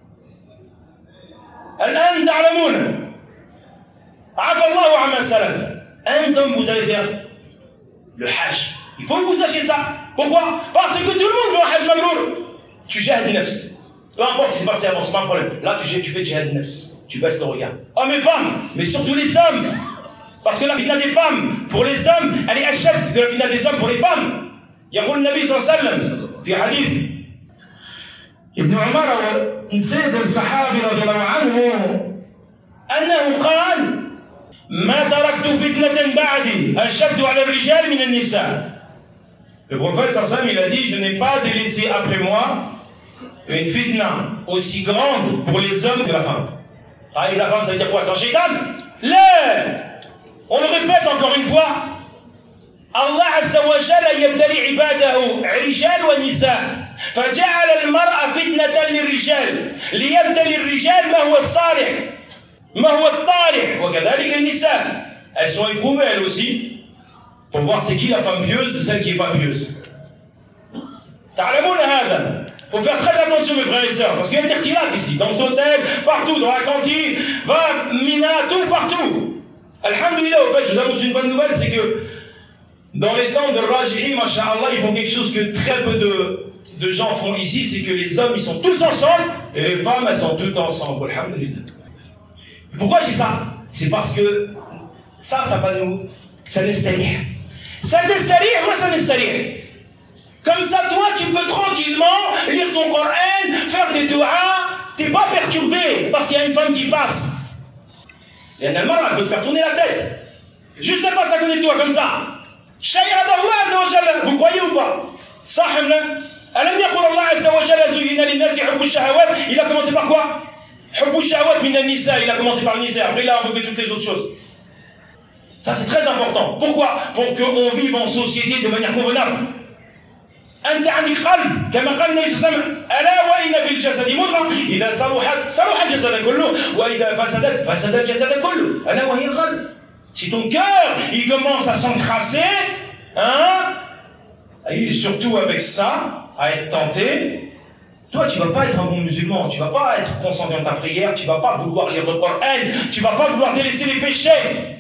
الآن تعلمون عفى الله عما سلف. أنتم vous allez faire le hajj. Il faut que vous sachiez ça. Pourquoi? Parce que tout le monde veut un hajj mabrour. Tu jihad nafs. Peu importe si c'est passé avant, c'est pas un problème. Là, tu, tu fais jihad nafs. Tu baisses le regard. Hommes et femmes, mais surtout les hommes. Parce que la fitna des femmes pour les hommes, elle est achète que la fitna des hommes pour les femmes. يقول النبي صلى الله عليه وسلم في حديث ابن عمر سيد الصحابي رضي الله عنه أنه قال ما تركت فتنة بعدي أشد على الرجال من النساء. Le prophète sallallahu alayhi wa sallam il a dit je n'ai pas délaissé après moi une fitna aussi grande pour les hommes que la femme. Ah, et la femme ça veut dire quoi? C'est un shaitan? Là, on le répète encore une fois. الله عز وجل يبتلي عباده رجال ونساء فجعل المرأة فتنة للرجال ليبتلي الرجال ما هو الصالح ما هو الطالح وكذلك النساء. Elles sont éprouvées elles aussi pour voir c'est qui la femme pieuse de celle qui n'est pas pieuse. تعلمون هذا. Il faut faire très attention mes frères et sœurs parce qu'il y a des ikhtilat ici dans ce hôtel, partout, dans la cantine, va Mina, tout partout. Alhamdulillah, au fait je vous annonce une bonne nouvelle, c'est que dans les temps de Rajihi, masha'Allah, ils font quelque chose que très peu de, de gens font ici, c'est que les hommes, ils sont tous ensemble, et les femmes, elles sont toutes ensemble. Alhamdulillah. Pourquoi je dis ça? C'est parce que ça, ça va nous... Ça n'estalih. Ça n'estalih, moi ça n'estalih. Comme ça, toi, tu peux tranquillement lire ton Coran, faire des doigts, t'es pas perturbé, parce qu'il y a une femme qui passe. Et un Allemand, elle peut te faire tourner la tête. Juste elle passe à côté de toi, comme ça. Vous croyez ou pas? ألم يقل الله عز وجل زين للناس حب الشهوات. Il a commencé par quoi? حب الشهوات من النساء. Il a commencé par le nisa. Après il a invoqué toutes les autres choses. Ça c'est très important. Pourquoi? Pour qu'on vive en société de manière convenable. أنت عندك قلب كما قال النبي صلى الله عليه وسلم ألا وإن في الجسد مضغة إذا صلحت صلح الجسد كله وإذا فسدت فسد الجسد كله ألا وهي القلب. Si ton cœur, il commence à s'encrasser, hein, et surtout avec ça, à être tenté, toi, tu ne vas pas être un bon musulman, tu ne vas pas être concentré dans ta prière, tu ne vas pas vouloir lire le Coran, tu ne vas pas vouloir délaisser les péchés.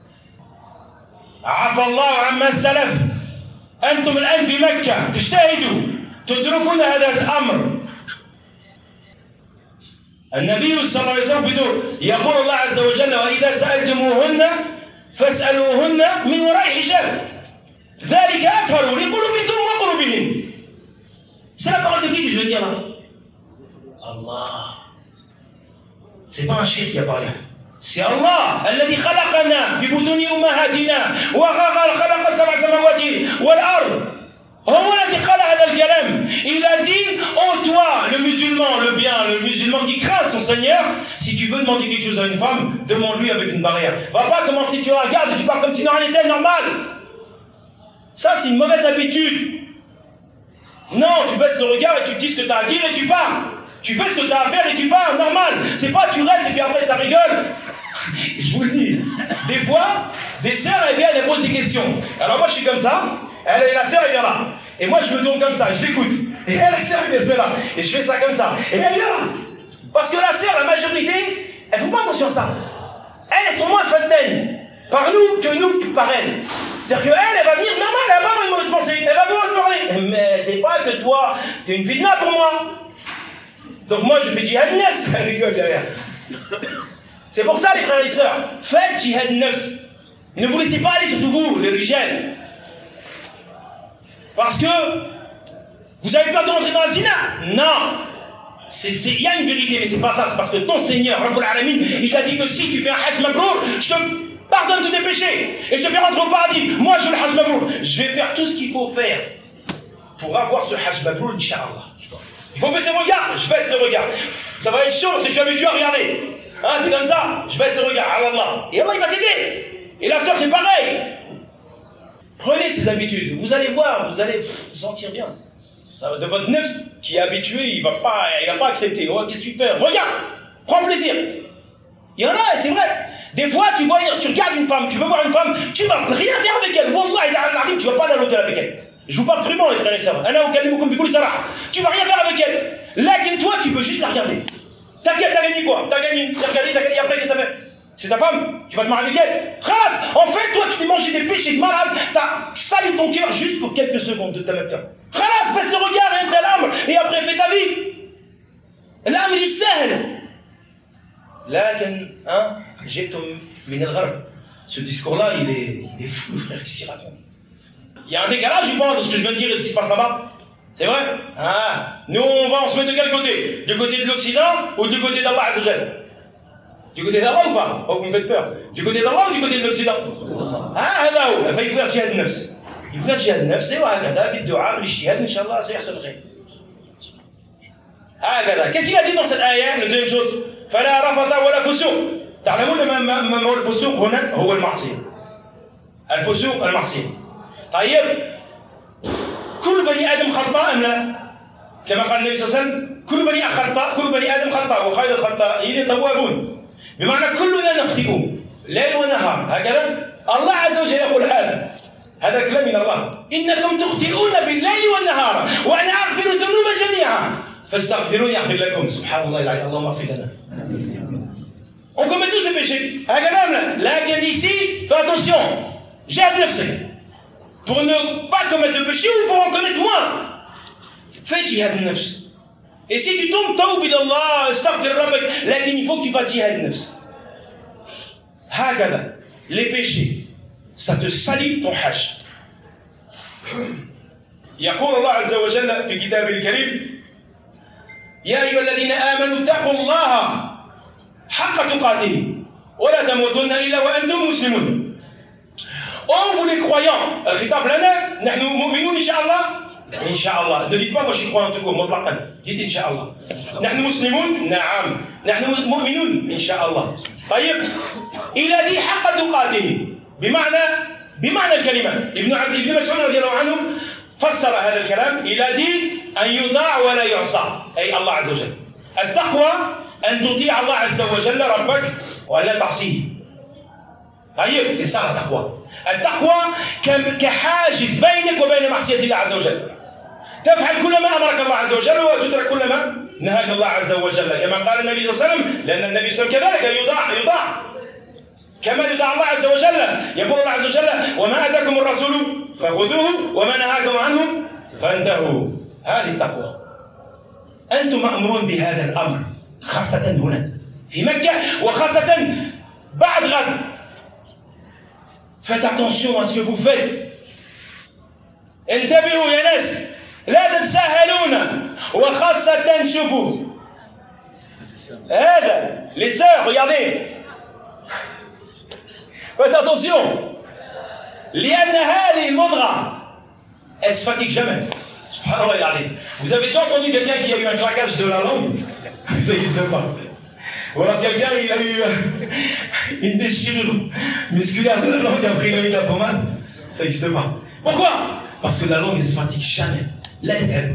عفى الله عما سلف. أنتم الآن في مكة تجتهدوا تتركون هذا الأمر. النبي صلى الله عليه وسلم plutôt يقول الله عز وجل وإذا سألتموهن فاسألوهن من وراء حجاب ذلك أطهر لقلوبكم وقلوبهن. C'est la parole de qui que je veux dire là? Allah. C'est pas un shirk qui a parlé. C'est Allah الذي خلقنا في بطون أمهاتنا وخلق سبع سماوات والأرض. هو الذي قال هذا الكلام. Il a dit, oh toi, le musulman, le bien, le musulman qui craint son Seigneur, si tu veux demander quelque chose à une femme, demande-lui avec une barrière. Va pas commencer, tu la regardes et tu parles comme si non, elle était normale. Ça, c'est une mauvaise habitude. Non, tu baisses le regard et tu dis ce que tu as à dire et tu pars. Tu fais ce que tu as à faire et tu pars, normal. C'est pas tu restes et puis après ça rigole. Je vous le dis. Des fois, des sœurs, elles viennent, elles posent des questions. Alors moi, je suis comme ça. Elle et la sœur, elle vient là. Et moi, je me tourne comme ça, je l'écoute. Et elle, la sœur, elle vient là. Et je fais ça comme ça. Et elle vient là. Parce que la sœur, la majorité, elles ne font pas attention à ça. Elles, elles sont moins fontaines par nous que nous que par elles. C'est-à-dire qu'elle, elle va venir normal, elle va avoir une mauvaise pensée. Elle va vouloir te parler. Mais c'est pas que toi, t'es une fitna pour moi. Donc moi, je fais jihad nefs. Elle rigole derrière. C'est pour ça, les frères et sœurs, faites jihad nefs. Ne vous laissez pas aller, surtout vous, les rijals. Parce que vous avez peur de rentrer dans la zina? Non. Il y a une vérité, mais c'est pas ça. C'est parce que ton Seigneur, Rabbul Alamin, il t'a dit que si tu fais un hajj mabrour, je te pardonne tous tes péchés et je te fais rentrer au paradis. Moi, je fais le hajj mabrour. Je vais faire tout ce qu'il faut faire pour avoir ce hajj mabrour, Inch'Allah. Il faut baisser le regard. Je baisse le regard. Ça va être chaud parce que je suis habitué à regarder. Hein, c'est comme ça. Je baisse le regard. Allah. Et Allah, il va t'aider. Et la soeur, c'est pareil. Prenez ces habitudes, vous allez voir, vous allez vous sentir bien. Ça, de votre nefs qui est habitué, il ne va pas, il va pas accepter. Oh, qu'est-ce que tu fais? Regarde, prends plaisir. Il y en a, c'est vrai. Des fois, tu vois, tu regardes une femme, tu veux voir une femme, tu ne vas rien faire avec elle. Wallah, tu ne vas pas aller à l'hôtel avec elle. Je vous parle vraiment, les frères et sœurs. Tu ne vas rien faire avec elle. Là, toi, tu peux juste la regarder. T'as gagné quoi? T'as gagné, t'as gagné, t'as gagné, et après, qu'est-ce que ça fait? C'est ta femme, tu vas te marier avec elle. Khalas, en fait, toi, tu t'es mangé des péchés de malade, t'as sali ton cœur juste pour quelques secondes de ta lecture. Khalas, baisse le regard et t'as l'âme, et après, fais ta vie. L'âme, il est sahl. Lakin, hein, j'étum min al-gharb. Ce discours-là, il est, il est fou, frère, qu'est-ce qu'il raconte? Il y a un décalage, je pense, de ce que je viens de dire et ce qui se passe là-bas. C'est vrai? Ah, nous, on va, on se met de quel côté? Du côté de l'Occident ou du côté d'Allah Azza wa Jal? Du côté d'Allah ou pas? Oh, vous me faites peur. Du côté d'Allah ou du côté de l'Occident? Ah, là où? Il faut faire jihad nefs. Il faut faire jihad nefs, et voilà, بالدعاء والاجتهاد, Inch'Allah, ça يحصل الخير. هكذا. Qu'est-ce qu'il a dit dans cette ayah? La deuxième chose. فلا رفث ولا فسوق. تعلمون ما هو الفسوق هنا؟ هو المعصية. الفسوق المعصية. طيب. كل بني آدم خطاء أم لا؟ كما قال النبي صلى الله عليه وسلم كل بني خطاء كل بني آدم خطاء وخير الخطائين التوابون. بمعنى كلنا نخطئ ليل ونهار. هكذا الله عز وجل يقول هذا هذا الكلام من الله. إنكم تخطئون بالليل والنهار وأنا أغفر الذنوب جميعا فاستغفروني أغفر لكم. سبحان الله العظيم. اللهم اغفر لنا. On commet tous ces péchés. هكذا لكن ici fais attention. جاهد نفسك pour ne pas commettre de péché ou pour en commettre moins. Fais jihad nefs. Et si tu tombes, taoub ilallah, astaghfir rabbak, lakin il faut que tu fasses jihad nefs. Hakada, les péchés, ça te salit ton hajj. يقول الله عز وجل في كتابه الكريم يا أيها الذين آمنوا اتقوا الله حق تقاته ولا تموتن إلا وأنتم مسلمون. Oh, vous les croyants, الخطاب لنا نحن مؤمنون إن شاء الله. Inch'Allah. Ne dites pas moi je suis croyant tout court, mutlaqan. Dites Inch'Allah. نحن مسلمون نعم. نحن مؤمنون إنشاء طيب. Il a dit حق تقاته بمعنى بمعنى الكلمة. ابن عبد ابن مسعود رضي الله عنه فسر هذا الكلام. Il a dit أن يطاع ولا يعصى. أي الله عز وجل. التقوى أن تطيع الله عز وجل ربك ولا تعصيه. طيب c'est ça la taqwa. التقوى كحاجز بينك وبين معصية الله عز وجل. تفعل كل ما أمرك الله عز وجل وتترك كل ما نهاك الله عز وجل كما قال النبي صلى الله عليه وسلم. لأن النبي صلى الله عليه وسلم كذلك يطاع يطاع كما يطاع الله عز وجل. يقول الله عز وجل وما أتاكم الرسول فخذوه وما نهاكم عنه فانتهوا. هذه التقوى. أنتم مأمورون بهذا الأمر خاصة هنا في مكة وخاصة بعد غد. Faites attention à ce que vous faites. انتبهوا يا ناس لا تتساهلون وخاصة شوفوا هذا les sœurs regardez faites attention لأن هذه المضغة elle se fatigue jamais. Subhanallah العظيم. Vous avez déjà entendu quelqu'un qui a eu un craquage de la langue? Ça n'existe pas. Ou alors quelqu'un il a eu une déchirure musculaire de la langue après il a mis de la pommade? Ça n'existe pas. Pourquoi? Parce que la langue elle se fatigue jamais. لا تتعب.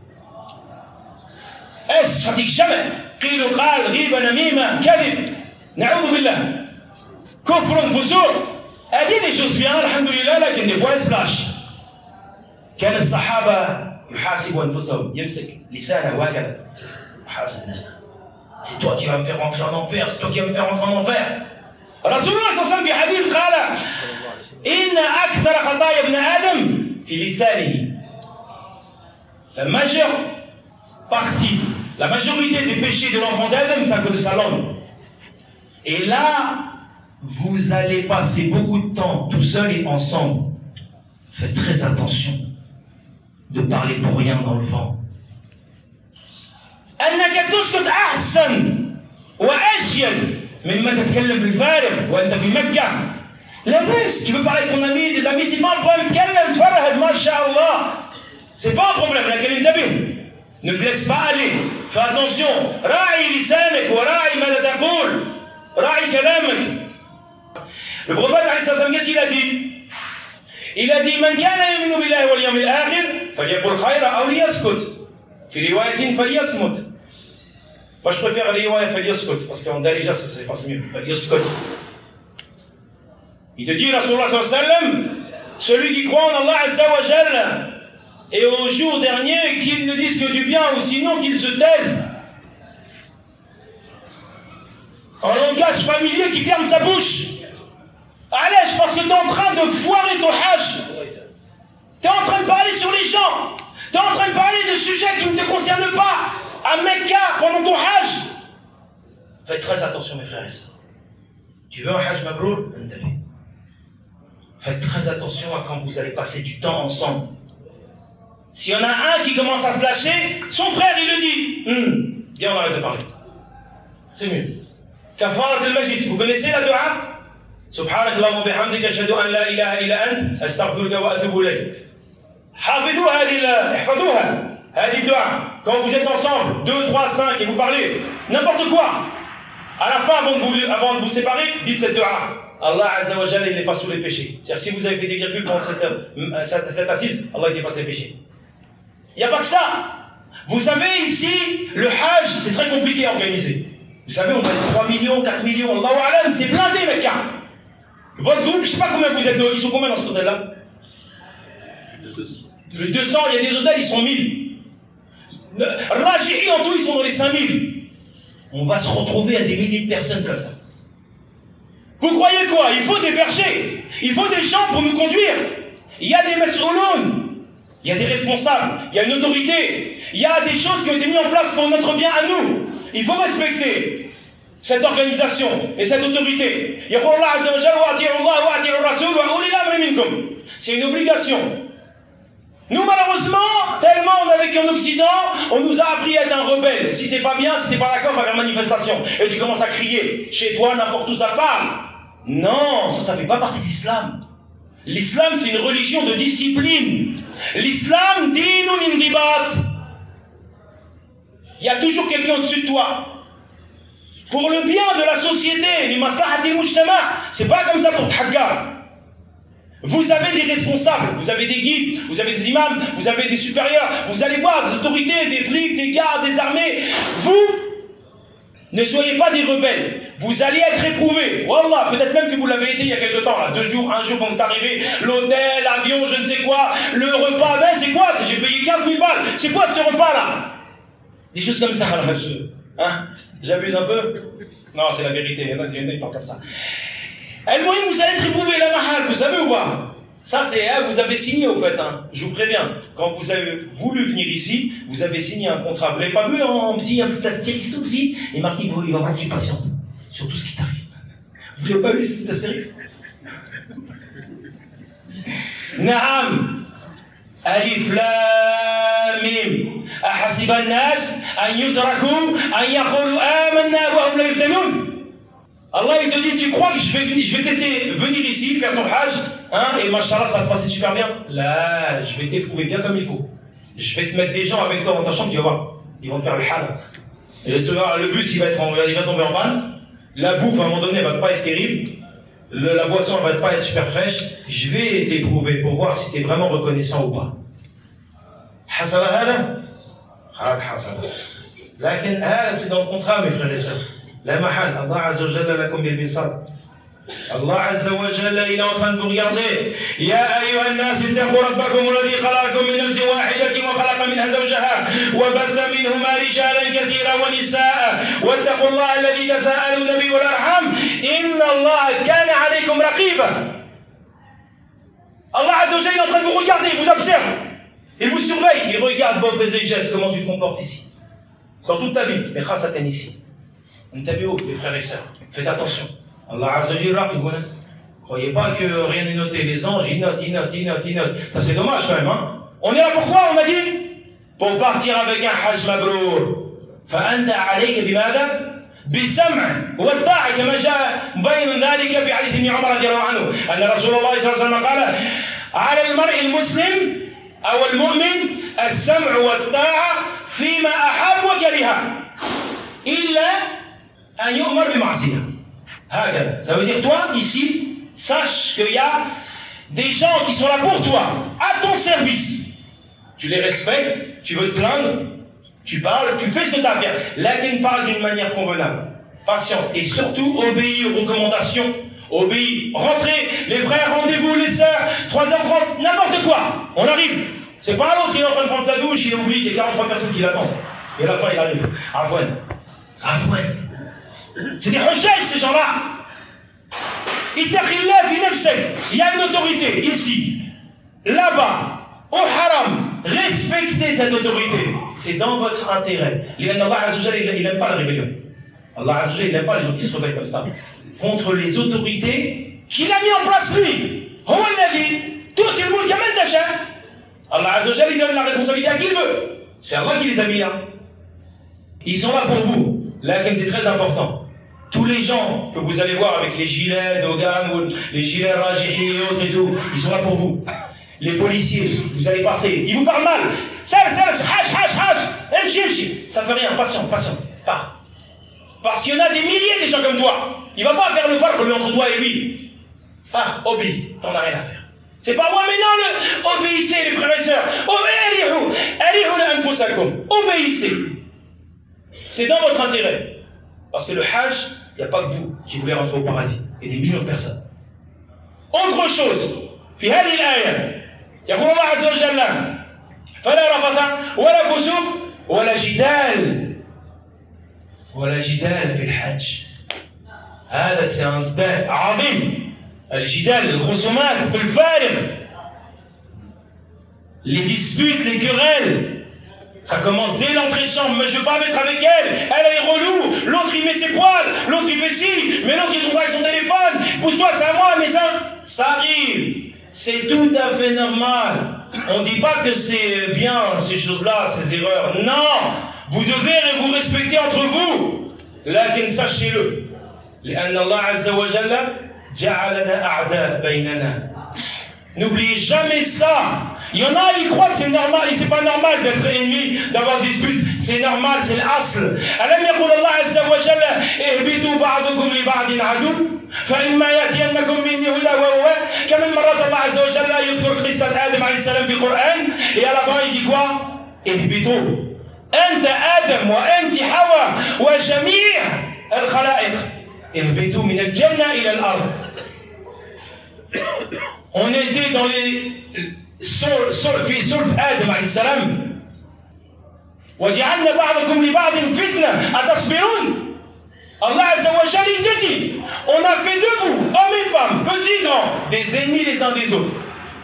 Elle se fatigue jamais. قيل قال غيبة نميمة كذب نعوذ بالله كفر فسوق. Elle dit des choses bien alhamdulillah لكن des fois elle se lâche. كان الصحابة يحاسبوا أنفسهم يمسك لسانه هكذا يحاسب نفسه. C'est toi qui vas me faire rentrer en enfer, c'est toi qui vas me faire rentrer en enfer. رسول الله صلى الله عليه وسلم في حديث قال إن أكثر خطايا ابن آدم في لسانه. La majeure partie, la majorité des péchés de l'enfant d'Adam, c'est à cause de sa langue. Et là, vous allez passer beaucoup de temps tout seul et ensemble. Faites très attention de parler pour rien dans le vent. أنك تسكت أحسن وأشيد مما تتكلم في الفارغ وأنت في مكة. La baisse, tu veux parler de ton ami, des amis, c'est pas un problème. تكلم تفرهد ما شاء الله. C'est pas un problème. لكن انتبه. Ne te laisse pas aller. Fais attention. راعي لسانك وراعي ماذا تقول. راعي كلامك. Le prophète عليه الصلاة والسلام qu'est-ce qu'il a dit? Il a dit من كان يؤمن بالله واليوم الآخر فليقل خيرا أو ليسكت. في رواية فليصمت. Moi je préfère les riwaya فليسكت parce qu'en darija ça c'est pas mieux. فليسكت. Il te dit Rasulullah sallallahu alayhi wa sallam, celui qui croit en Allah azza wa jalla et au jour dernier qu'il ne dise que du bien ou sinon qu'il se taise. En langage familier qui ferme sa bouche. Allez, parce que tu es en train de foirer ton hajj. Tu es en train de parler sur les gens. Tu es en train de parler de sujets qui ne te concernent pas. À Mecca, pendant ton hajj. Faites très attention mes frères et sœurs. Tu veux un hajj mabrour? Faites très attention à quand vous allez passer du temps ensemble. S'il y en a un qui commence à se lâcher, son frère il le dit. Hum, bien on arrête de parler. C'est mieux. Kafarat al-Majlis, vous connaissez la dua? سبحانك اللهم وبحمدك أشهد أن لا إله إلا أنت أستغفرك وأتوب إليك. حافظوا هذه احفظوها هذه الدعاء. Quand vous êtes ensemble, deux, trois, cinq, et vous parlez n'importe quoi, à la fin, avant de vous, avant de vous séparer, dites cette dua. Allah Azza wa Jalla, il n'est pas sous les péchés. C'est-à-dire, si vous avez fait des virgules pendant cette, cette, cette assise, Allah il dépasse les péchés. Il n'y a pas que ça. Vous savez, ici, le Hajj, c'est très compliqué à organiser. Vous savez, on a trois millions, quatre millions, Allahu Alam, c'est blindé, Mecca. Votre groupe, je ne sais pas combien vous êtes, ils sont combien dans cet hôtel-là? Plus de deux cents, il y a des hôtels, ils sont mille. Raji'i en tout, ils sont dans les cinq mille. On va se retrouver à des milliers de personnes comme ça. Vous croyez quoi? Il faut des bergers, il faut des gens pour nous conduire. Il y a des mas'ouloun, il y a des responsables, il y a une autorité, il y a des choses qui ont été mises en place pour notre bien à nous. Il faut respecter cette organisation et cette autorité. C'est une obligation. Nous, malheureusement, tellement on a vécu en Occident, on nous a appris à être un rebelle. Si c'est pas bien, si t'es pas d'accord, va faire manifestation. Et tu commences à crier. Chez toi, n'importe où ça parle. Non, ça, ça fait pas partie de l'islam. L'islam, c'est une religion de discipline. L'islam, dinun indibat. Il y a toujours quelqu'un au-dessus de toi. Pour le bien de la société, c'est pas comme ça pour Tahaggar. Vous avez des responsables, vous avez des guides, vous avez des imams, vous avez des supérieurs, vous allez voir des autorités, des flics, des gardes, des armées. Vous ne soyez pas des rebelles. Vous allez être éprouvés. Wallah, peut-être même que vous l'avez été il y a quelque temps, là, deux jours, un jour quand vous êtes arrivé, l'hôtel, l'avion, je ne sais quoi, le repas, ben c'est quoi? J'ai payé quinze mille balles. C'est quoi ce repas-là? Des choses comme ça, là, je... Hein? J'abuse un peu? Non, c'est la vérité, il y en a qui parlent comme ça. El Mohim, vous allez être éprouvé, la mahal, vous savez ou pas? Ça, c'est, hein, vous avez signé au fait, hein, je vous préviens. Quand vous avez voulu venir ici, vous avez signé un contrat. Vous l'avez pas vu en petit, un petit astérix tout petit, et marqué, il va y avoir que tu patientes sur tout ce qui t'arrive. Vous l'avez pas lu ce petit astérix? Naam, Alif Lam Mim. أحسب الناس أن يتركوا أن يقولوا آمنا وهم لا يفتنون. Allah il te dit, tu crois que je vais, je vais te laisser venir ici, faire ton hajj, hein, et machallah ça va se passer super bien. Là, je vais t'éprouver bien comme il faut. Je vais te mettre des gens avec toi dans ta chambre, tu vas voir. Ils vont te faire le hal. Et tu vois, le bus il va, être en, il va tomber en panne. La bouffe à un moment donné elle va pas être terrible. Le, la boisson elle va pas être super fraîche. Je vais t'éprouver pour voir si tu es vraiment reconnaissant ou pas. حصل هذا؟ هذا حصل. لكن هذا c'est dans le contrat mes frères et sœurs. La mahal, Allah Azza wa Jalla lakum bil bisad. Allah Azza wa Jalla, il est en train de vous regarder. Ya ayyuha an-nas ittaqu rabbakum alladhi khalaqakum min nafsin wahidatin wa khalaqa minha zawjaha wa batha minhuma rijalan kathiran wa nisaa wattaqu Allah alladhi tasaaluna bihi wal arham inna Allah kana alaykum raqiba. Allah Azza wa Jalla est en train de vous regarder, il vous observe. Il vous surveille, il regarde vos faits et gestes, comment tu te comportes ici. Sur toute ta vie, mais khasatan ici. Intabiou, les frères et sœurs, faites attention. Allah Azza wa Jalla, croyez pas que rien n'est noté. Les anges, ils notent, ils notent, ils notent, ils notent. Ça serait dommage quand même, hein. On est là pourquoi, on a dit? Pour partir avec un hajj mabrour. فأنت عليك بماذا؟ بالسمع والطاعة كما جاء مبين ذلك في حديث ابن عمر رضي الله عنه أن رسول الله صلى الله عليه وسلم قال على المرء المسلم أو المؤمن السمع والطاعة فيما أحب وكره إلا أن يؤمر بمعصية. هكذا. Ça veut dire toi ici, sache qu'il y a des gens qui sont là pour toi, à ton service. Tu les respectes, tu veux te plaindre, tu parles, tu fais ce que tu as à faire. Là, tu parles d'une manière convenable, patiente et surtout obéis aux recommandations. Obéis, rentrez, les frères, rendez-vous, les sœurs, trois heures trente, n'importe quoi. On arrive. C'est pas l'autre, il est en train de prendre sa douche, il oublie qu'il y a quarante-trois personnes qui l'attendent. Et à la fin, il arrive. Afouane. Afouane. C'est des recherches, ces gens-là. Ittaqillah fi nafsak. Il y a une autorité ici, là-bas, au haram. Respectez cette autorité. C'est dans votre intérêt. Allah Azza wa Jalla, il n'aime pas la rébellion. Allah Azza wa Jalla, il n'aime pas les gens qui se rebellent comme ça. Contre les autorités qu'il a mis en place lui. Huwa alladhi tu'ti al-mulka man tasha. Allah Azza wa Jalla, il donne la responsabilité à qui il veut. C'est Allah qui les a mis là. Ils sont là pour vous. Là, c'est très important. Tous les gens que vous allez voir avec les gilets Dogan, les gilets Rajihi et autres et tout, ils sont là pour vous. Les policiers, vous allez passer, ils vous parlent mal. Ça, ça, hash, hash, hash, mchi, mchi. Ça fait rien, patient, patient, pars. Parce qu'il y en a des milliers de gens comme toi. Il va pas faire le farq lui entre toi et lui. Pars, obéis, t'en as rien à faire. C'est pas moi, mais non, le, obéissez les frères et sœurs. Obéissez. C'est dans votre intérêt. Parce que le hajj, il n'y a pas que vous qui voulez rentrer au paradis. Il y a des millions de personnes. Autre chose, في هذه الآية يقول الله عز وجل فلا رفث ولا فسوق ولا جدال ولا جدال في الحج. هذا c'est un débat عظيم. الجدال, الخصومات في الفارغ. Les disputes, les querelles. Ça commence dès l'entrée de chambre, mais je ne veux pas mettre avec elle, elle est relou, l'autre il met ses poils, l'autre il fait ci, mais l'autre il trouve avec son téléphone, pousse-toi, c'est à moi, mais ça, ça arrive. C'est tout à fait normal. On ne dit pas que c'est bien ces choses-là, ces erreurs. Non, vous devez vous respecter entre vous. Lakin sachez-le. لأن الله عز وجل جعلنا أعداء بيننا. N'oubliez jamais ça. Il y en a, ils croient que c'est normal, et c'est pas normal d'être ennemi, d'avoir des disputes. C'est normal, c'est l'asl. ألم يقول الله عز وجل اهبطوا بعضكم لبعض عدو فإما يأتينكم مني هدى وهو كما مرات الله عز وجل يذكر قصة آدم عليه السلام في القرآن. Et à la fin il dit quoi? اهبطوا أنت آدم وأنت حواء وجميع الخلائق اهبطوا من الجنة إلى الأرض. On était dans les في صلب آدم عليه السلام. وجعلنا بعضكم لبعض فتنة أتصبرون. Allah Azza wa Jalla il dit, on a fait de vous, hommes et femmes, petits, grands, des ennemis les uns des autres.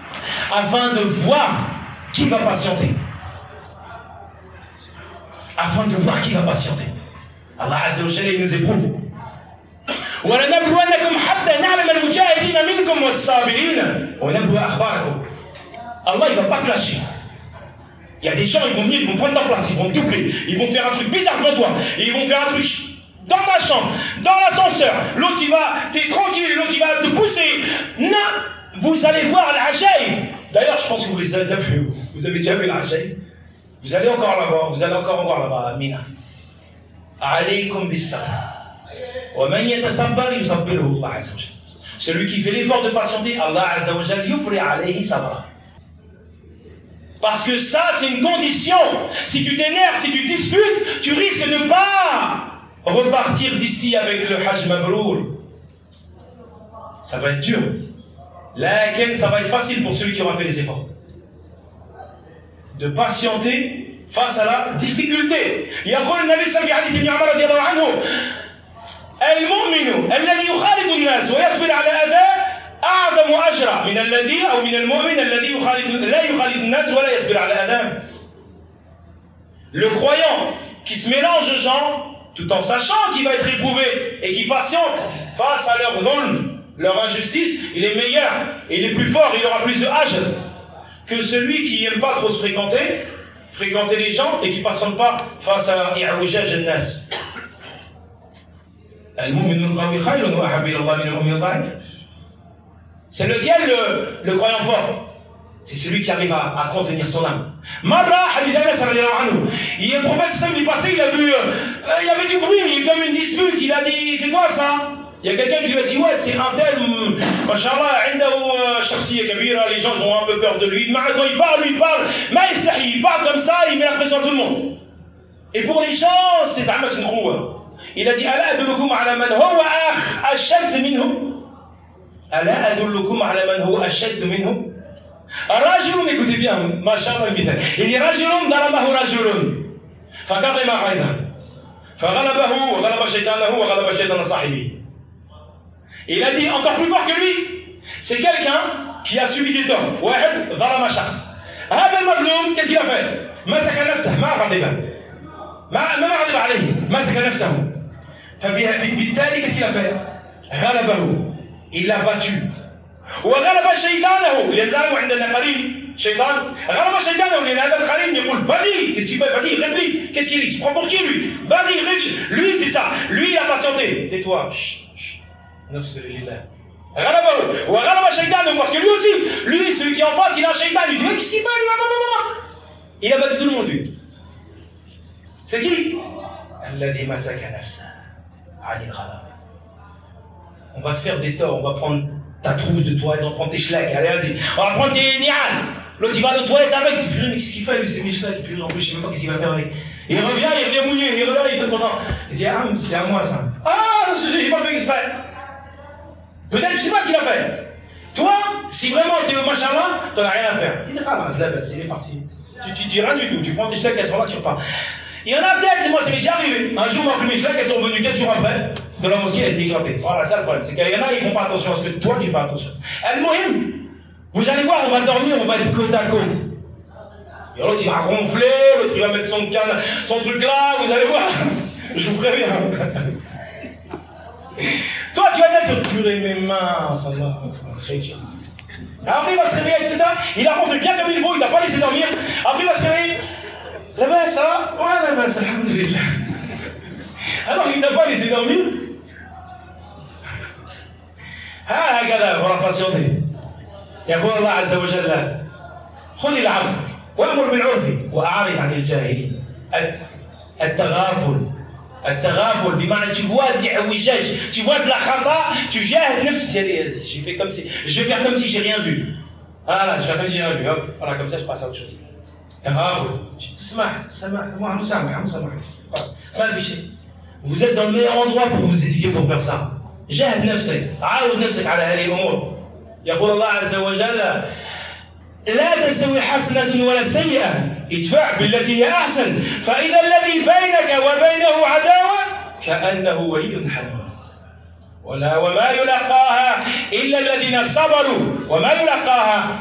afin de voir qui va patienter. Afin de voir qui va patienter. Allah Azza wa Jalla, il nous éprouve. وَلَنَبْلُوَنَّكُمْ حَتَّى نَعْلَمَ الْمُجَاهِدِينَ مِنْكُمْ وَالصَّابِرِينَ وَنَبْلُوَ أَخْبَارَكُمْ. Allah, il ne va pas te lâcher. Il y a des gens, ils vont venir, ils vont prendre ta place, ils vont te doubler, ils vont faire un truc bizarre devant toi, et ils vont faire un truc dans ta chambre, dans l'ascenseur. L'autre, il va, t'es tranquille, l'autre, il va te pousser. Non, vous allez voir l'Ajaïb. D'ailleurs, je pense que vous les avez vus. Vous avez déjà vu l'Ajaïb. Vous allez encore là-bas, vous allez encore en voir là-bas, Mina. Alaykum bis-sabr. Wa man yatasabbar yusabbiruhu Allah Azza wa Jalla. Celui qui fait l'effort de patienter, Allah Azza wa Jalla yufri alayhi sabra. Parce que ça, c'est une condition. Si tu t'énerves, si tu disputes, tu risques de ne pas repartir d'ici avec le Hajj Mabrour. Ça va être dur. Lakin, ça va être facile pour celui qui aura fait les efforts. De patienter face à la difficulté. يقول النبي صلى الله عليه وسلم في حديث ابن عمر رضي الله عنه: المؤمن الذي يخالط الناس ويصبر على أذاه أعظم أجرا من الذي أو من المؤمن الذي يخالط لا يخالط الناس ولا يصبر على أذاهم. Le croyant qui se mélange aux gens tout en sachant qu'il va être éprouvé et qui patiente face à leur dhulm, leur injustice, il est meilleur et il est plus fort, il aura plus de ajr que celui qui n'aime pas trop se fréquenter, fréquenter les gens et qui ne patiente pas face à i'oujaj al-nas. Al-mu'min al-qawi khayrun wa ahabba ila Allah min al-mu'min al-dha'if. C'est lequel le, le croyant fort? C'est celui qui arrive à, à contenir son âme. Marra, hadith Anas radiyallahu anhu. Il est prophète samedi passé, il a vu, euh, il y avait du bruit, comme une dispute. Il a dit, c'est quoi ça? Il y a quelqu'un qui lui a dit, ouais, c'est un tel, mashallah, indahu shakhsiyya kabira, les gens ont un peu peur de lui. Mais quand il parle, lui il parle, mais il parle comme ça, il met la pression à tout le monde. Et pour les gens, c'est Zahma Sinkrouwa. Il a dit, ala adullukum ala man huwa ashad minhum. ألا أدلكم على من هو أشد منه رجل écoutez bien ما شاء الله المثال il dit رجل ضربه رجل فكظم غيظا فغلبه وغلب شيطانه وغلب شيطان صاحبه. Il a dit encore plus fort que lui, c'est quelqu'un qui a subi des torts. واحد ظلم شخص. هذا المظلوم qu'est-ce qu'il a fait؟ مسك نفسه ما غضب ما ما غضب عليه مسك نفسه فبالتالي qu'est-ce qu'il a fait؟ غلبه. Il l'a battu. وغلب شيطانه لأنه عندنا قرين شيطان غلب شيطانه لأن هذا القرين يقول vas-y qu'est-ce qu'il fait vas-y réplique qu'est-ce qu'il dit il se prend pour qui lui vas-y règle lui il dit ça lui il a patienté tais-toi nasr lillah غلبه وغلب شيطانه parce que lui aussi lui celui qui est en face il a un shaitan il dit qu'est-ce qu'il fait lui il a battu tout le monde lui c'est qui الذي مسك نفسه عن الغلبة. On va te faire des torts, on va prendre ta trousse de toilette, on va prendre tes schlacs, allez vas-y, on va prendre tes ni'al. L'autre il va aux toilettes avec, il dit mais qu'est-ce qu'il fait lui, c'est mes schlacs, puis en plus je sais même pas qu'est-ce qu'il va faire avec. Il revient, il revient mouillé, il revient, il est content. Il dit ah c'est à moi ça. Ah j'ai pas fait exprès. Peut-être je sais pas ce qu'il a fait. Toi, si vraiment t'es au machallah, t'en as rien à faire. Il dit ah la bête, il est parti. Tu, tu dis rien du tout, tu prends tes schlacs, elles sont là, tu repars. Il y en a peut-être, moi ça m'est déjà arrivé. Un jour, ma mes schlacs, elles sont venues quatre jours après. De la mosquée, elle s'est éclatée. Voilà, ça le problème. C'est qu'il y en a, ils font pas attention à ce que toi, tu fais attention. Al-Muhim, vous allez voir, on va dormir, on va être côte à côte. Et l'autre, il va ronfler, l'autre, il va mettre son canne, son truc là, vous allez voir. Je vous préviens. Toi, tu vas être purée mes mains, ça va. Après, il va se réveiller, et cetera. Il a ronflé bien comme il faut, il n'a pas laissé dormir. Après, il va se réveiller. Là-bas, ça va? Ouais, là-bas, ça, alhamdoulilah. Alors, il t'a pas laissé dormir. هكذا ولا patienter. يقول الله عز وجل خذ العفو وامر بالعرف واعرض عن الجاهلين. التغافل التغافل بمعنى tu vois des ouijages, tu vois de la khata, tu jahd نفسك j'ai fait comme si je vais faire comme si j'ai rien vu. Voilà, je vais faire comme si j'ai rien vu. Hop, voilà, comme ça je passe à autre chose. تغافل. تسمح سمح moi مسامح مسامح. ما في شيء. Vous êtes dans le meilleur endroit pour vous éduquer pour faire ça. جاهد نفسك، عاود نفسك على هذه الأمور. يقول الله عز وجل: لا تستوي حسنة ولا سيئة، ادفع بالتي هي أحسن، فإذا الذي بينك وبينه عداوة كأنه ولي حميم. ولا وما يلقاها إلا الذين صبروا وما يلقاها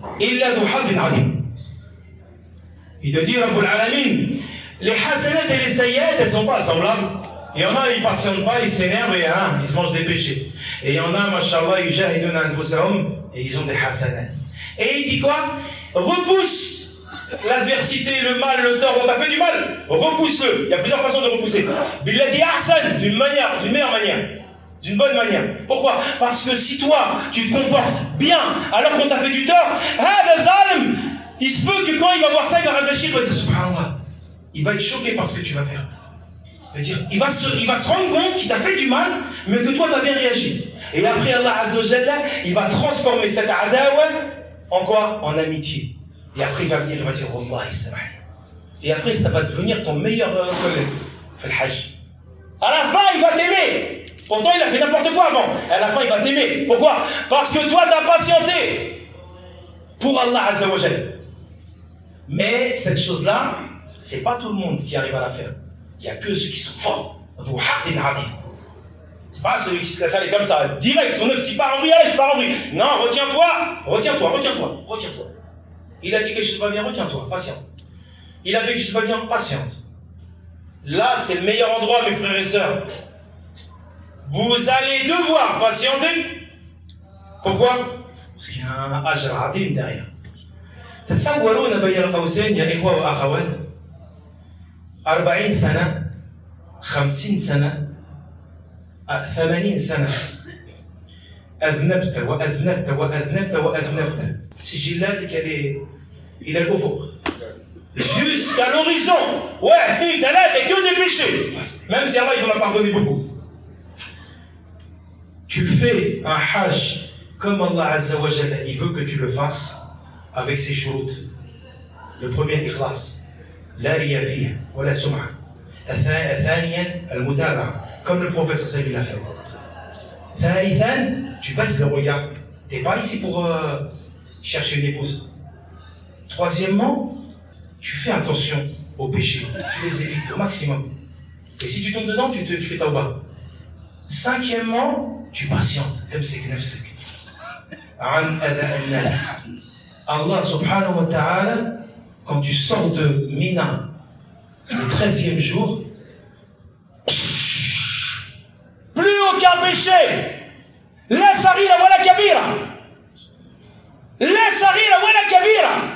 إلا ذو حظ عظيم. Il te dit, Rabbul Alamin, les hasanat et les sayyidat, elles ne sont pas semblables. Il y en a, ils ne patientent pas, ils s'énervent et hein, ils se mangent des péchés. Et il y en a, mashallah, yujahiduna anfusahum, et ils ont des hasanat. Et il dit quoi? Repousse l'adversité, le mal, le tort, on t'a fait du mal, repousse-le. Il y a plusieurs façons de repousser. Billati ahsan, d'une manière, d'une meilleure manière, d'une bonne manière. Pourquoi? Parce que si toi, tu te comportes bien, alors qu'on t'a fait du tort, il se peut que quand il va voir ça, il va réfléchir, il va dire subhanallah, il va être choqué par ce que tu vas faire. Il va, dire, il va, se, il va se rendre compte qu'il t'a fait du mal, mais que toi, tu as bien réagi. Et après, Allah Azza wa Jalla, il va transformer cette adawa en quoi? En amitié. Et après, il va venir, il va dire Wallahi, samahni. Et après, ça va devenir ton meilleur euh, collègue. Fait le hajj. À la fin, il va t'aimer. Pourtant, il a fait n'importe quoi avant. Et à la fin, il va t'aimer. Pourquoi? Parce que toi, tu as patienté pour Allah Azza wa Jalla. Mais cette chose-là, c'est pas tout le monde qui arrive à la faire. Il n'y a que ceux qui sont forts. C'est pas celui qui se laisse aller comme ça, direct, son œuf, s'il part en vrille, allez, je pars en vrille. Non, retiens-toi, retiens-toi, retiens-toi, retiens-toi. Il a dit quelque chose de pas bien, retiens-toi, patient. Il a fait quelque chose de pas bien, patiente. Là, c'est le meilleur endroit, mes frères et sœurs. Vous allez devoir patienter. Pourquoi? Parce qu'il y a un ajr adim derrière. تتصورون بين القوسين يا إخوة وأخوات أربعين سنة خمسين سنة ثمانين سنة أذنبت وأذنبت وأذنبت وأذنبت سجلاتك إلى الأفق jusqu'à l'horizon. Ouais, fille, t'as là, t'es que des péchés. Même si Allah il t'en a pardonné beaucoup. Tu fais un hajj comme Allah Azza wa Jalla, il veut que tu le fasses avec ses shurut. Le premier, l'ikhlas. La riya fiha, wa la sum'a. Thaniyan, al-mutaba'a. Comme le professeur Saïd l'a fait. Thalithan, tu baisses le regard. T'es pas ici pour euh, chercher une épouse. Troisièmement, tu fais attention aux péchés. Tu les évites au maximum. Et si tu tombes dedans, tu, te, tu fais tawbah. Cinquièmement, tu patientes. Amsik nafsik. An ada an-nas. Allah subhanahu wa ta'ala, quand tu sors de Mina, le treizième jour, plus aucun péché. La sarira wa la kabira. La sarira wa la kabira.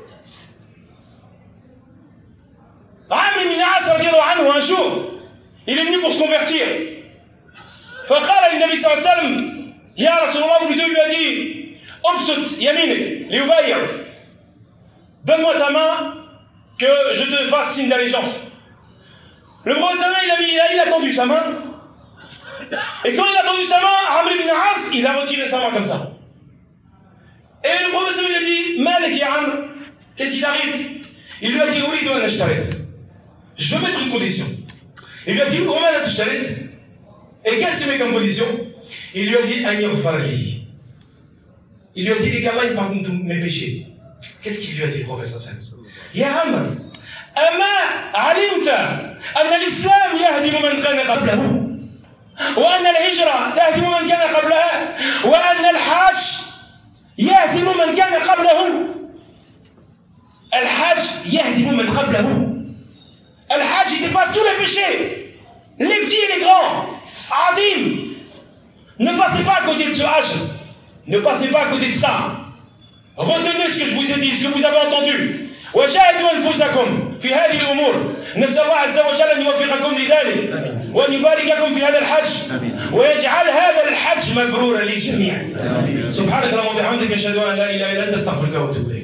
Amr ibn As radiallahu anhu, un jour, il est venu pour se convertir. فقال للنبي صلى الله عليه وسلم يا رسول الله, ou plutôt lui a dit Obsut yaminik liubayyak, donne-moi ta main que je te fasse signe d'allégeance. Le prophète il a, mis, il, a, il a tendu sa main, et quand il a tendu sa main, Amr ibn As, il a retiré sa main comme ça. Et le prophète il a dit Malik ya Amr, qu'est-ce qui t'arrive? Il lui a dit oui, donne je veux mettre une condition. Il lui a dit comment la touche. Et qu'est-ce qu'il met comme condition? Il lui a dit Agnir Farli. Il lui a dit qu'Allah il pardonne tous mes péchés. Qu'est-ce qu'il lui a dit le professeur Sam? Ya Amr, Ama alimta أن الإسلام يهدم من كان قبله وأن الهجرة تهدم من كان قبلها وأن الحاج يهدم من كان قبله. الحاج يهدم من قبله. الحاج il dépasse tous les péchés, les petits et les grands. Adim, ne passez pas à côté de ce hajj, ne passez pas à côté de ça. Retenez ce que je vous ai dit, ce que vous avez entendu. وجاهدوا أنفسكم في هذه الأمور. نسأل الله عز وجل أن يوفقكم لذلك وأن يبارككم في هذا الحج ويجعل هذا الحج مبرورا للجميع. سبحانك اللهم وبحمدك أشهد أن لا إله إلا أنت أستغفرك وأتوب إليك.